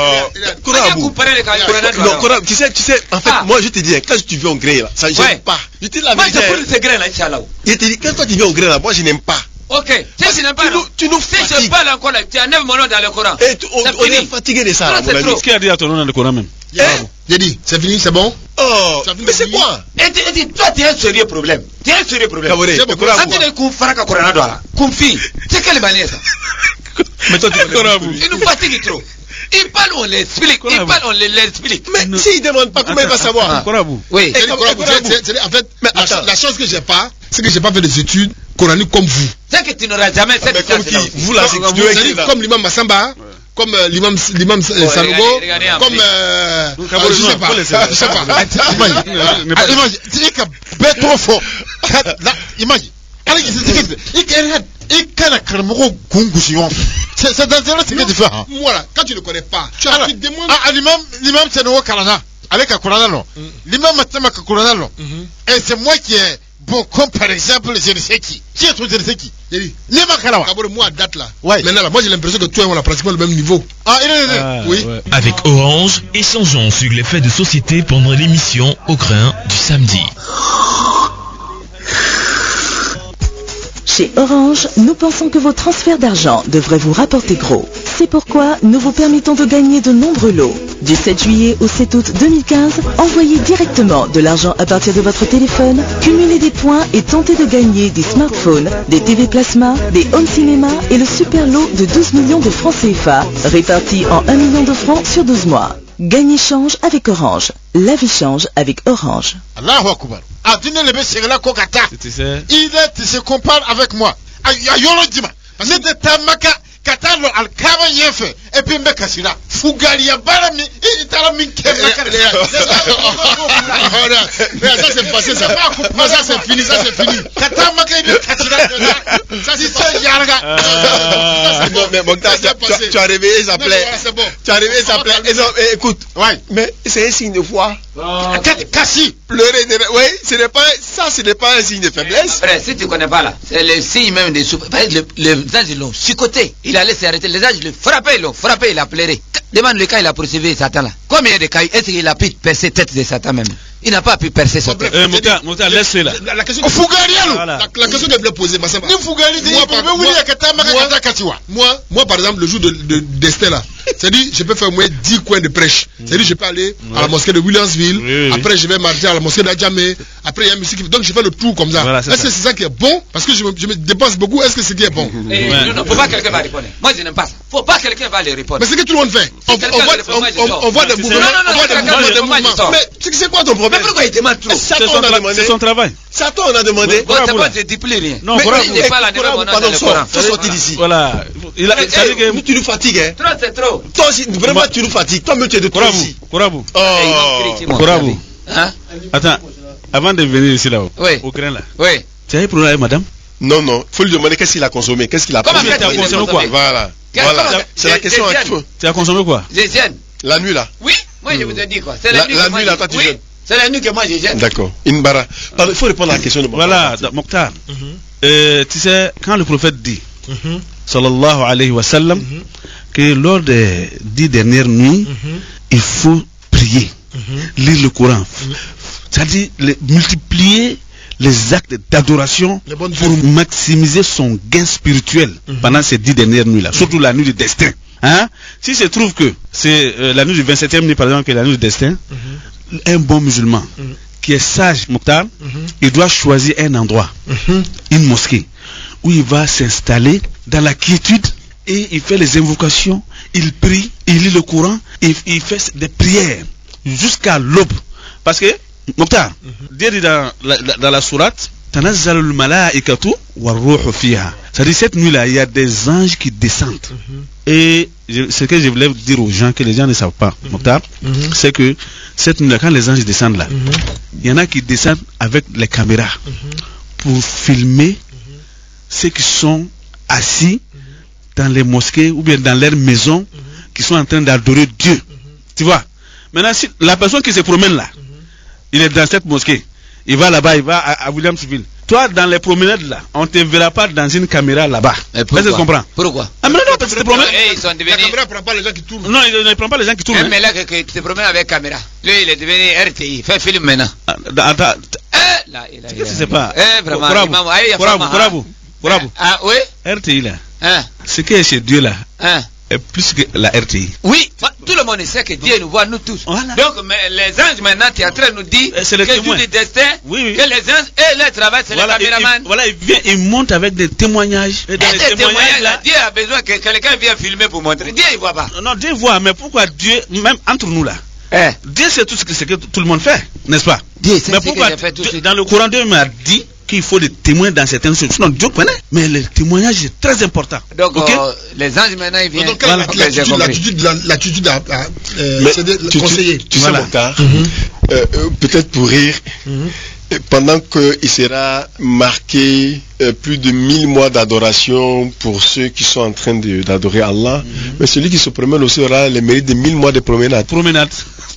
Non, Coran, tu sais, tu sais, en fait, moi je te dis, quand tu viens au gré là, ça j'aime pas. Je te dis la vérité. Moi j'ai pris ce grain là, Inch'Allah. Je te dis, quand toi tu viens au gré là, moi je n'aime pas. Ok, si tu n'aimes pas, tu nous fatigues. Si je parle encore là, tu enlèves mon nom dans le Coran. Et on est fatigué de ça. Qu'est-ce qu'il a dit à ton nom dans le Coran même? J'ai dit, c'est fini, c'est bon? Oh, mais c'est quoi? Et toi, tu as un sérieux problème. Tu as un sérieux problème. Quand tu es comme Faraka Coran, comme fille, c'est quelle manière ça? Mais toi, tu es Coran. Il nous fatigue trop. Il parle, on l'explique. Il parle, on l'explique. Mais s'il ne demande pas, comment il va savoir? Oui. En fait, la chose que j'ai pas, c'est que j'ai pas fait des études coraniques comme vous. C'est que tu n'auras jamais cette comme qui? Vous là, comme l'imam Massamba, comme l'imam l'imam Sanogo, comme je sais pas, je sais pas. Imagine, c'est trop fort. Imagine. C'est dangereux ce que tu fais. Voilà, quand tu ne connais pas, tu as demandé. Ah, l'imam, l'imam Sanogo Kalana, avec un Coran non. L'imam Matsama Coran non. Et c'est moi qui ai bon, comme par exemple, je ne sais qui. Qui est ton je ne sais qui? Moi, à date là. Ouais. Maintenant, là, moi j'ai l'impression que toi et moi on a pratiquement le même niveau. Ah, il est ah, oui. Ouais. Avec Orange, échangeons sur les faits de société pendant l'émission Au grain du samedi. Chez Orange, nous pensons que vos transferts d'argent devraient vous rapporter gros. C'est pourquoi nous vous permettons de gagner de nombreux lots. Du sept juillet au sept août deux mille quinze, envoyez directement de l'argent à partir de votre téléphone, cumulez des points et tentez de gagner des smartphones, des T V plasma, des home cinéma et le super lot de douze millions de francs C F A, répartis en un million de francs sur douze mois. Gagnez change avec Orange. La vie change avec Orange. Allahu Akbar. Ah, tu ne le sais pas Kokata. Il est, se compare avec moi. Ayolo Dima. Parce que Tamaka, Katalo Al-Kaba Yefe, et puis Mekasila. Fugalia Barami, et Talami Kemaka. Ça c'est passé, ça. Ça c'est fini, ça c'est fini. Katamaka, il est Katila. Ça c'est ça, Yarga. Non, mais bon, tu as réveillé, ça plaît. Tu as réveillé, ça plaît. Écoute, mais c'est un signe de foi. Kassi. Pleurer, oui, ce n'est pas ça, ce n'est pas un signe de faiblesse. Frère, si tu ne connais pas là, c'est le signe même des souffres. Les anges l'ont chicoté, il allait s'arrêter, les anges le frappaient, ils l'ont frappé, il a pleuré. Demande le cas, il a poursuivi Satan là. Combien de cas est-ce qu'il a pu percer tête de Satan même? Il n'a pas pu percer sa tête. Euh, Mouta, Mouta, laisse-le là. La question que je voulais poser, moi, moi, moi, par exemple, le jour de, de d'Esther là, c'est-à-dire, je peux faire au moins dix coins de prêche. C'est-à-dire, je peux aller à la mosquée de Williamsville, oui, oui. Après, je vais marcher à la mosquée d'Adjamé, après, il y a une musique. Donc, je fais le tour comme ça. Voilà, est-ce que c'est ça qui est bon? Parce que je me, je me dépense beaucoup, est-ce que c'est ce qui est bon? Eh, ouais. Non, non, faut pas que quelqu'un va répondre. Moi, je n'aime pas ça. Faut pas que quelqu'un va les répondre. Mais c'est ce que tout le monde fait. On, on, voit, on, on, on voit des mouvements. Non, non, non, des mouvements. Mais c'est quoi ton problème? Mais pourquoi il demande trop? C'est son travail. C'est toi, on a demandé. Bon, c'est pas, je dis plus rien. Non, mais il n'est pas là, pardon, faut sortir d'ici. Voilà. Il a, que tu nous fatigues, hein. Trop, c'est trop. Toi aussi, vraiment, tu nous fatigues. Toi, même tu es de trop ici. Kourabou. Oh. Kourabou. Hein? Attends, avant de venir ici là-haut. Oui. Au grain là. Oui. Tu as eu problème avec madame? Non, non. Faut lui demander qu'est-ce qu'il a consommé, qu'est-ce qu'il a pris. Tu as consommé quoi? Voilà. Voilà. C'est la question à feu. Tu as consommé quoi? Je gêne. La nuit là. Oui. Moi, je vous ai dit quoi. C'est la nuit. La nuit là, toi tu gênes. C'est la nuit que moi je gêne. D'accord. Inbara. Il faut répondre à la question de Mokhtar. Voilà, Mokhtar. Euh, tu sais, quand le prophète dit, mm-hmm. sallallahu alayhi wa sallam, mm-hmm. que lors des dix dernières nuits, mm-hmm. il faut prier, mm-hmm. lire le Coran, mm-hmm. c'est-à-dire les, multiplier les actes d'adoration pour choses. Maximiser son gain spirituel mm-hmm. pendant ces dix dernières nuits-là, mm-hmm. surtout la nuit du destin. Hein? Si se trouve que c'est euh, la nuit du vingt-septième nuit, par exemple, qui est la nuit du destin, mm-hmm. un bon musulman, mm-hmm. qui est sage, Mokhtar, mm-hmm. il doit choisir un endroit, mm-hmm. une mosquée, où il va s'installer dans la quiétude et il fait les invocations, il prie, il lit le Coran, et il fait des prières jusqu'à l'aube. Parce que, Mokhtar, mm-hmm. Dieu dit dans la, dans la sourate, Tanazzalul malaikatu war-ruhu fiha. C'est-à-dire cette nuit-là, il y a des anges qui descendent. Mm-hmm. Et je, ce que je voulais dire aux gens, que les gens ne savent pas, mm-hmm. mm-hmm. c'est que cette nuit-là, quand les anges descendent là, mm-hmm. il y en a qui descendent avec les caméras mm-hmm. pour filmer mm-hmm. ceux qui sont assis mm-hmm. dans les mosquées ou bien dans leurs maisons, mm-hmm. qui sont en train d'adorer Dieu. Mm-hmm. Tu vois? Maintenant, si la personne qui se promène là, mm-hmm. il est dans cette mosquée, il va là-bas, il va à, à Williamsville. Toi, dans les promenades là, on ne te verra pas dans une caméra là-bas. Est-ce que tu comprends? Pourquoi? Ah, mais non, parce que tu te promènes. Hey, ils sont devenus... La caméra ne prend pas les gens qui tournent. Non, il ne prend pas les gens qui tournent. Hein? Mais là, que, que tu te promènes avec caméra. Lui, il est devenu R T I. Fais film maintenant. Ah, attends. Eh, là, il a. Qu'est-ce que c'est pas? Eh, vraiment. Bravo, bravo, bravo. Ah, oui? R T I là. Hein? Ce qui est chez Dieu là. Hein? Est plus que la R T I. Oui, tout le monde sait que Dieu nous voit, nous tous. Voilà. Donc, mais les anges maintenant, tu es en train de nous dire que c'est du destin, oui, oui. que les anges et leur travail, c'est voilà, les caméramans. Voilà, il vient, il monte avec des témoignages. Et dans et les témoignages, témoignages là, Dieu a besoin que quelqu'un vienne filmer pour montrer. Dieu, il voit pas. Non, Dieu voit, mais pourquoi Dieu, même entre nous là, eh. Dieu sait tout ce que, ce que tout le monde fait, n'est-ce pas? Dieu sait mais pourquoi, fait tout Dieu, dans le Coran, Dieu m'a dit qu'il faut des témoins dans certaines choses. Sinon, Dieu connaît. Mais le témoignage est très important. Donc, okay? euh, les anges maintenant, ils viennent. Donc, voilà. l'attitude, l'attitude à, à euh, c'est de tu, conseiller. Tu, tu voilà. sais, Mokhtar, mm-hmm. euh, euh, peut-être pour rire, mm-hmm. pendant qu'il sera marqué euh, plus de mille mois d'adoration pour ceux qui sont en train de, d'adorer Allah, mm-hmm. mais celui qui se promène aussi aura le mérite de mille mois de promenade. Promenade.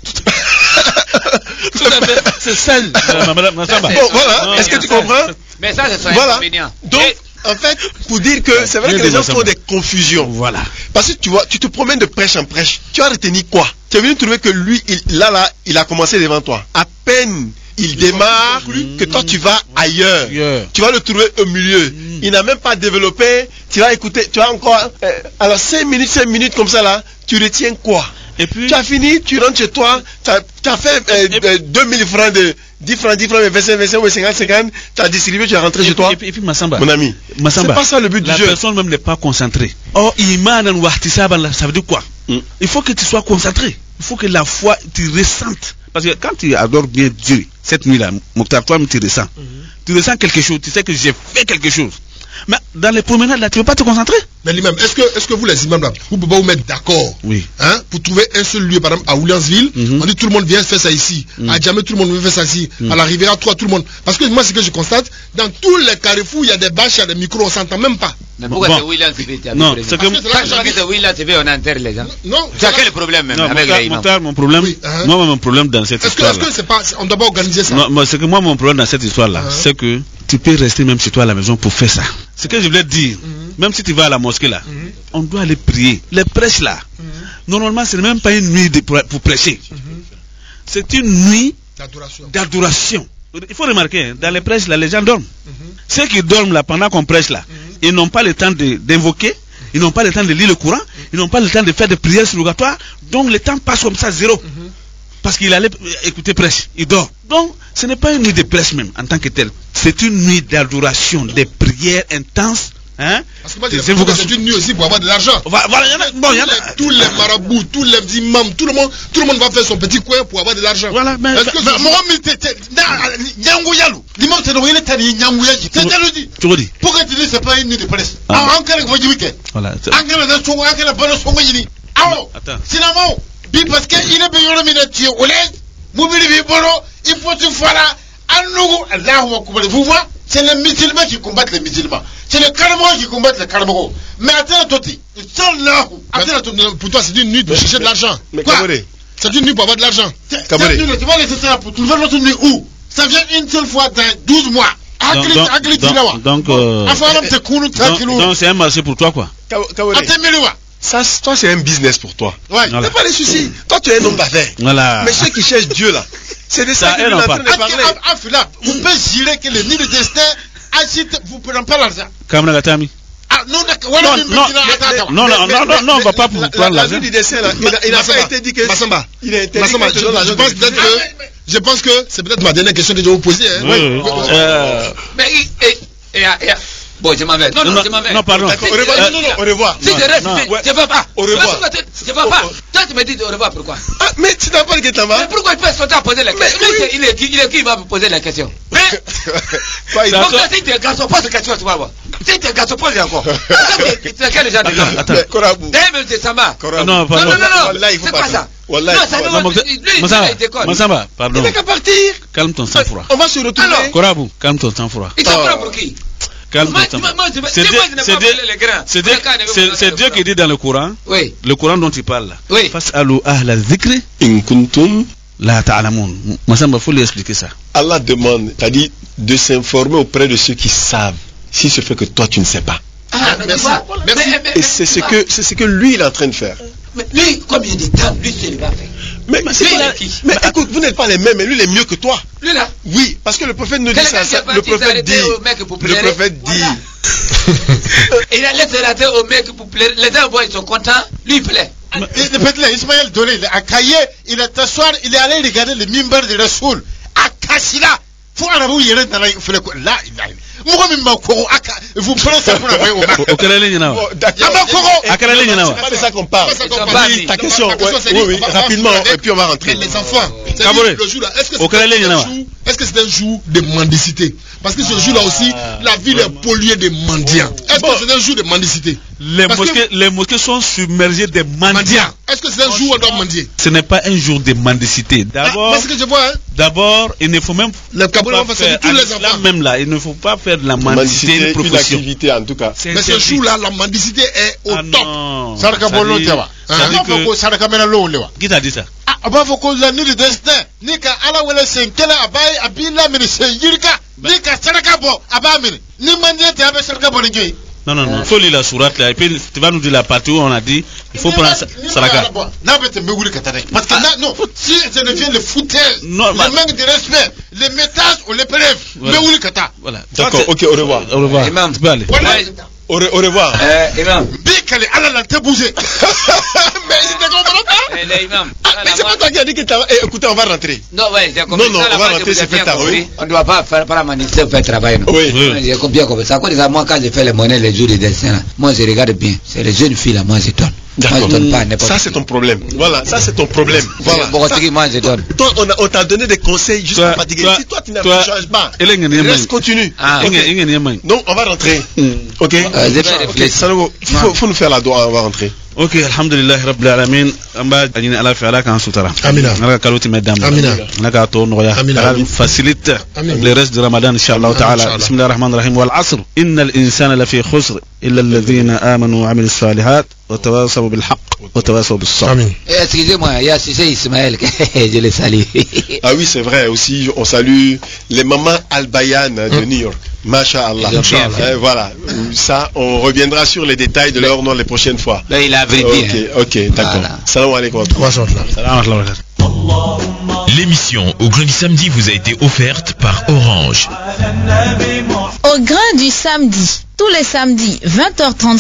C'est ça. Bon, voilà. Non, est-ce que tu comprends? Mais ça, c'est ça. Voilà. Donc, en fait, pour dire que c'est vrai que les gens font des confusions. Voilà. Parce que tu vois, tu te promènes de prêche en prêche. Tu as retenu quoi? Tu es venu trouver que lui, il, là, là, il a commencé devant toi. À peine il démarre, que toi tu vas ailleurs. Yeah. Tu vas le trouver au milieu. Mm. Il n'a même pas développé. Tu vas écouter. Tu as encore. Euh, alors cinq minutes, cinq minutes comme ça là. Tu retiens quoi? Et puis, tu as fini, tu rentres chez toi, tu as, tu as fait euh, euh, deux mille francs de dix francs, dix francs, vingt-cinq, vingt-cinq, cinquante, cinquante, tu as distribué, tu es rentré et chez puis, toi. Et puis, et puis Massamba, mon ami, Massamba, c'est pas ça le but la du jeu. La personne même n'est pas concentrée. Or, iman ça veut dire quoi? Mm. Il faut que tu sois concentré. Il faut que la foi, tu ressentes. Parce que quand tu adores bien Dieu, cette nuit-là, Mokhtar, toi, tu ressens. Mm-hmm. Tu ressens quelque chose, tu sais que j'ai fait quelque chose. Mais dans les promenades là, tu ne veux pas te concentrer? Mais l'imam, est-ce que, est-ce que vous les imams là, vous ne pouvez pas vous mettre d'accord, oui, hein, pour trouver un seul lieu, par exemple à Williamsville, mm-hmm. on dit tout le monde vient faire ça ici, mm-hmm. à Djamé tout le monde vient faire ça ici, mm-hmm. à la Riviera trois tout le monde. Parce que moi ce que je constate, dans tous les carrefours il y a des bâches, il y a des micros, on s'entend même pas. Mais pourquoi bon. c'est Williamsville? Non, c'est que quand c'est Williamsville, on enterre les gens. Non. Tu as quel problème même non, avec mon les imams? Mokhtar, mon problème, oui, uh-huh. moi mon problème dans cette est-ce histoire. Que, est-ce que c'est pas, on doit pas organiser ça? Non, moi, c'est que moi mon problème dans cette histoire là, uh-huh. c'est que tu peux rester même chez toi à la maison pour faire ça. Ce que je voulais dire, mm-hmm. même si tu vas à la mosquée là, mm-hmm. on doit aller prier. Les prêches là, mm-hmm. normalement ce n'est même pas une nuit de, pour, pour prêcher. Mm-hmm. C'est une nuit d'adoration. d'adoration. Il faut remarquer, hein, dans les prêches là, les gens dorment. Mm-hmm. Ceux qui dorment là pendant qu'on prêche là, mm-hmm. ils n'ont pas le temps de, d'invoquer, ils n'ont pas le temps de lire le Coran, mm-hmm. ils n'ont pas le temps de faire des prières surrogatoires. Donc le temps passe comme ça, zéro. Mm-hmm. Parce qu'il allait écouter prêche, il dort. Donc, ce n'est pas une nuit de prêche même, en tant que telle. C'est une nuit d'adoration, des prières intenses. Hein? Parce que moi, c'est une nuit aussi pour avoir de l'argent. Voilà, y en a, bon, y en a. Tous les marabouts, tous les imams, tout le monde, tout le monde va faire son petit coin pour avoir de l'argent. Voilà, mais. Est-ce que moi, l'imam, c'est le tani Nyanguyaji. C'est déjà le dit. Tu redis. Pourquoi tu dis c'est pas une nuit de presse? Ah, encore une fois, du week-end. Voilà. Encore une fois, encore une fois, son yini. Alors, sinon, puis parce qu'il est payé le minutier au lait, mobile bolo, il faut que tu fasses là, à nous, Allahumma kubali. Vous voyez, c'est les musulmans qui combattent les musulmans. C'est les carmos qui combattent les carmos. Mais attends, Toti, pour toi, c'est une nuit de chercher de l'argent. Quoi? C'est une nuit pour avoir de l'argent. Tu vas laisser ça pour trouver l'autre nuit où? Ça vient une seule fois dans douze mois. Donc, donc c'est un marché pour toi, quoi. Ça, toi, c'est un business pour toi. Ouais. Voilà. Pas les soucis. Toi, tu es un homme d'affaires. Voilà. Mais ceux qui cherchent Dieu, là, c'est de ça, ça qu'ils sont en train de parler. Ah, Philippe, vous pouvez jurer que les nids de destin, vous ne prenez pas l'argent. Kamra Gatami. Ah, non, non, non, non, non, non, on ne va pas pour prendre l'argent. La nuit du destin, là, il n'a pas été dit que. Massamba. Il est interdit. Massamba, je pense peut-être que. Je pense que c'est peut-être ma dernière question que je vais vous poser. Oui. Mais, Bon, je m'en vais. Non, non, non, je m'en vais. Non, pardon. Au revoir. Non, non, non, au revoir. Si je reste, je ne vais pas. Au revoir. Je ne vais pas. Toi, tu me dis au revoir, pourquoi? Ah, mais tu n'as pas dit que tu vas. Mais pourquoi il peut sauter à poser la question? Il est qui il est qui va me poser la question? Mais. Quoi, il Donc, si tu es garçon, pose la question, tu vas voir. Si tu es garçon, pose encore. Tu as quel genre de gens? Attends, Korabou. D'ailleurs, c'est Samba. Non, pardon. Non, non, non. Là, il faut c'est pas pas ça. Wallah, non, ça non, lui, il déconne. Massamba, pardon. Il n'a qu'à partir. Calme ton sang-froid. On va se retrouver. Korabou, calme ton sang-froid. Il s'en prend pour qui? Calme ton sang-froid. C'est Dieu qui dit dans le Coran. Oui. Le Coran dont tu parles là. Oui. Fas'alu ahla dhikri In kuntum la ta'lamun. Massamba, faut lui expliquer ça. Allah demande, t'as dit, de s'informer auprès de ceux qui savent. Si ce fait que toi tu ne sais pas. Ah, mais merci. Quoi? merci. Mais, mais, Et c'est ce que c'est ce que lui il est en train de faire. Mais lui, combien de temps lui c'est pas fait? Mais, mais, lui, pas, qui? mais écoute, vous n'êtes pas les mêmes, mais lui il est mieux que toi. Lui là? Oui, parce que le prophète nous dit ça. ça Le prophète dit. Le prophète dit. Il a laissé la terre au mec pour plaire. Les gens ils sont contents, lui il plaît. Le petit Ismaël Dolé, il a caillé, il est asseoir, il est allé regarder le mimbar de Rasoul. À Kassila. Faut en avoir une dans la là, vous prenez ça pour la main au Au Kéralé, il y en a. À Kéralé, il y en a. C'est ça qu'on parle. Ta question, oui, oui, rapidement, et puis on va rentrer. Les enfants, le jour là, est-ce que c'est un jour de mendicité? Parce que ce jour-là aussi, la ville est polluée de mendiants. Est-ce que c'est un jour de mendicité? Les mosquées, les mosquées sont submergées de mendiants. Est-ce que c'est un jour où on doit mendier? Ce n'est pas un jour de mendicité. D'abord, parce que je vois, hein, d'abord, il ne faut même le Cameroun va faire tous les enfants. Même là, il ne faut pas faire de la mendicité une profession. Une activité en tout cas. Mais ce jour-là, la mendicité est au ah top. Sarka Bolo Tewa. Sarka Mena Lolewa. Qui t'a dit ça? Ah, bah, faut qu'on la nuit de destin. Nika ala wala senkela abai abila mini senjirika. Nika Sarka Bo abamini. Ni mandie te abe Sarka Bo njoy. Non, non, non, il faut lire la sourate là, et puis tu vas nous dire la partie où on a dit il faut prendre Saraka. Parce que non, si je deviens le foutage, le manque de respect, les métages ou les preuves, Megouli Kata. Voilà. D'accord, ok, au revoir. Au revoir. Imam, tu peux aller. Au, re, au revoir. Euh, Imam. Bikale, Allah l'a bougé. Mais il te comprend pas? Eh, Imam. Ah, mais c'est pas toi qui as dit que tu as. Eh, écoutez, on va rentrer. Non, ouais, j'ai compris. Non, non, on va rentrer, c'est fait tard. Oui. On ne doit pas faire par la manifester, faire travail. Non? Oui. oui. J'ai compris comme ça. Moi, quand je fais les monnaies les jours de dessin, moi, je regarde bien. C'est les jeunes filles là, moi, je donne. D'accord. Ça, c'est ton problème. Voilà, ça, c'est ton problème. Voilà. Ça, moi, je donne. Toi, on, on t'a donné des conseils juste à fatiguer. Si toi, tu ne changes pas, reste, continue. Ah, okay. Donc, on va rentrer. Mm. Ok. Euh, okay. Sanogo, il faut, faut nous faire la doigt, on va rentrer. Ok, alhamdulillah, rabbil alamin. Amba ajini ala fi ala kan sutara. Amina. Naka kaloti medam. Amina. Naka to noya. Amina. Facilite le reste de Ramadan inshallah ta'ala. Bismillahir rahmanir rahim. Wal asr. Innal insana lafi khusr illa alladhina amanu wa amilus salihat wa tawasaw bil haqq wa tawasaw bis sabr. Amin. Excusez-moi, il y a c'est Ismaël je le salue. Ah oui, c'est vrai aussi, on salue les mamans albayanes de New York. Masha'Allah. Euh, voilà, ça, on reviendra sur les détails de leur nom les prochaines fois. Là, il a vérifié. Ok, ok, d'accord. Voilà. Salam alaikum. L'émission Au Grain du Samedi vous a été offerte par Orange. Au Grain du Samedi, tous les samedis, vingt heures trente.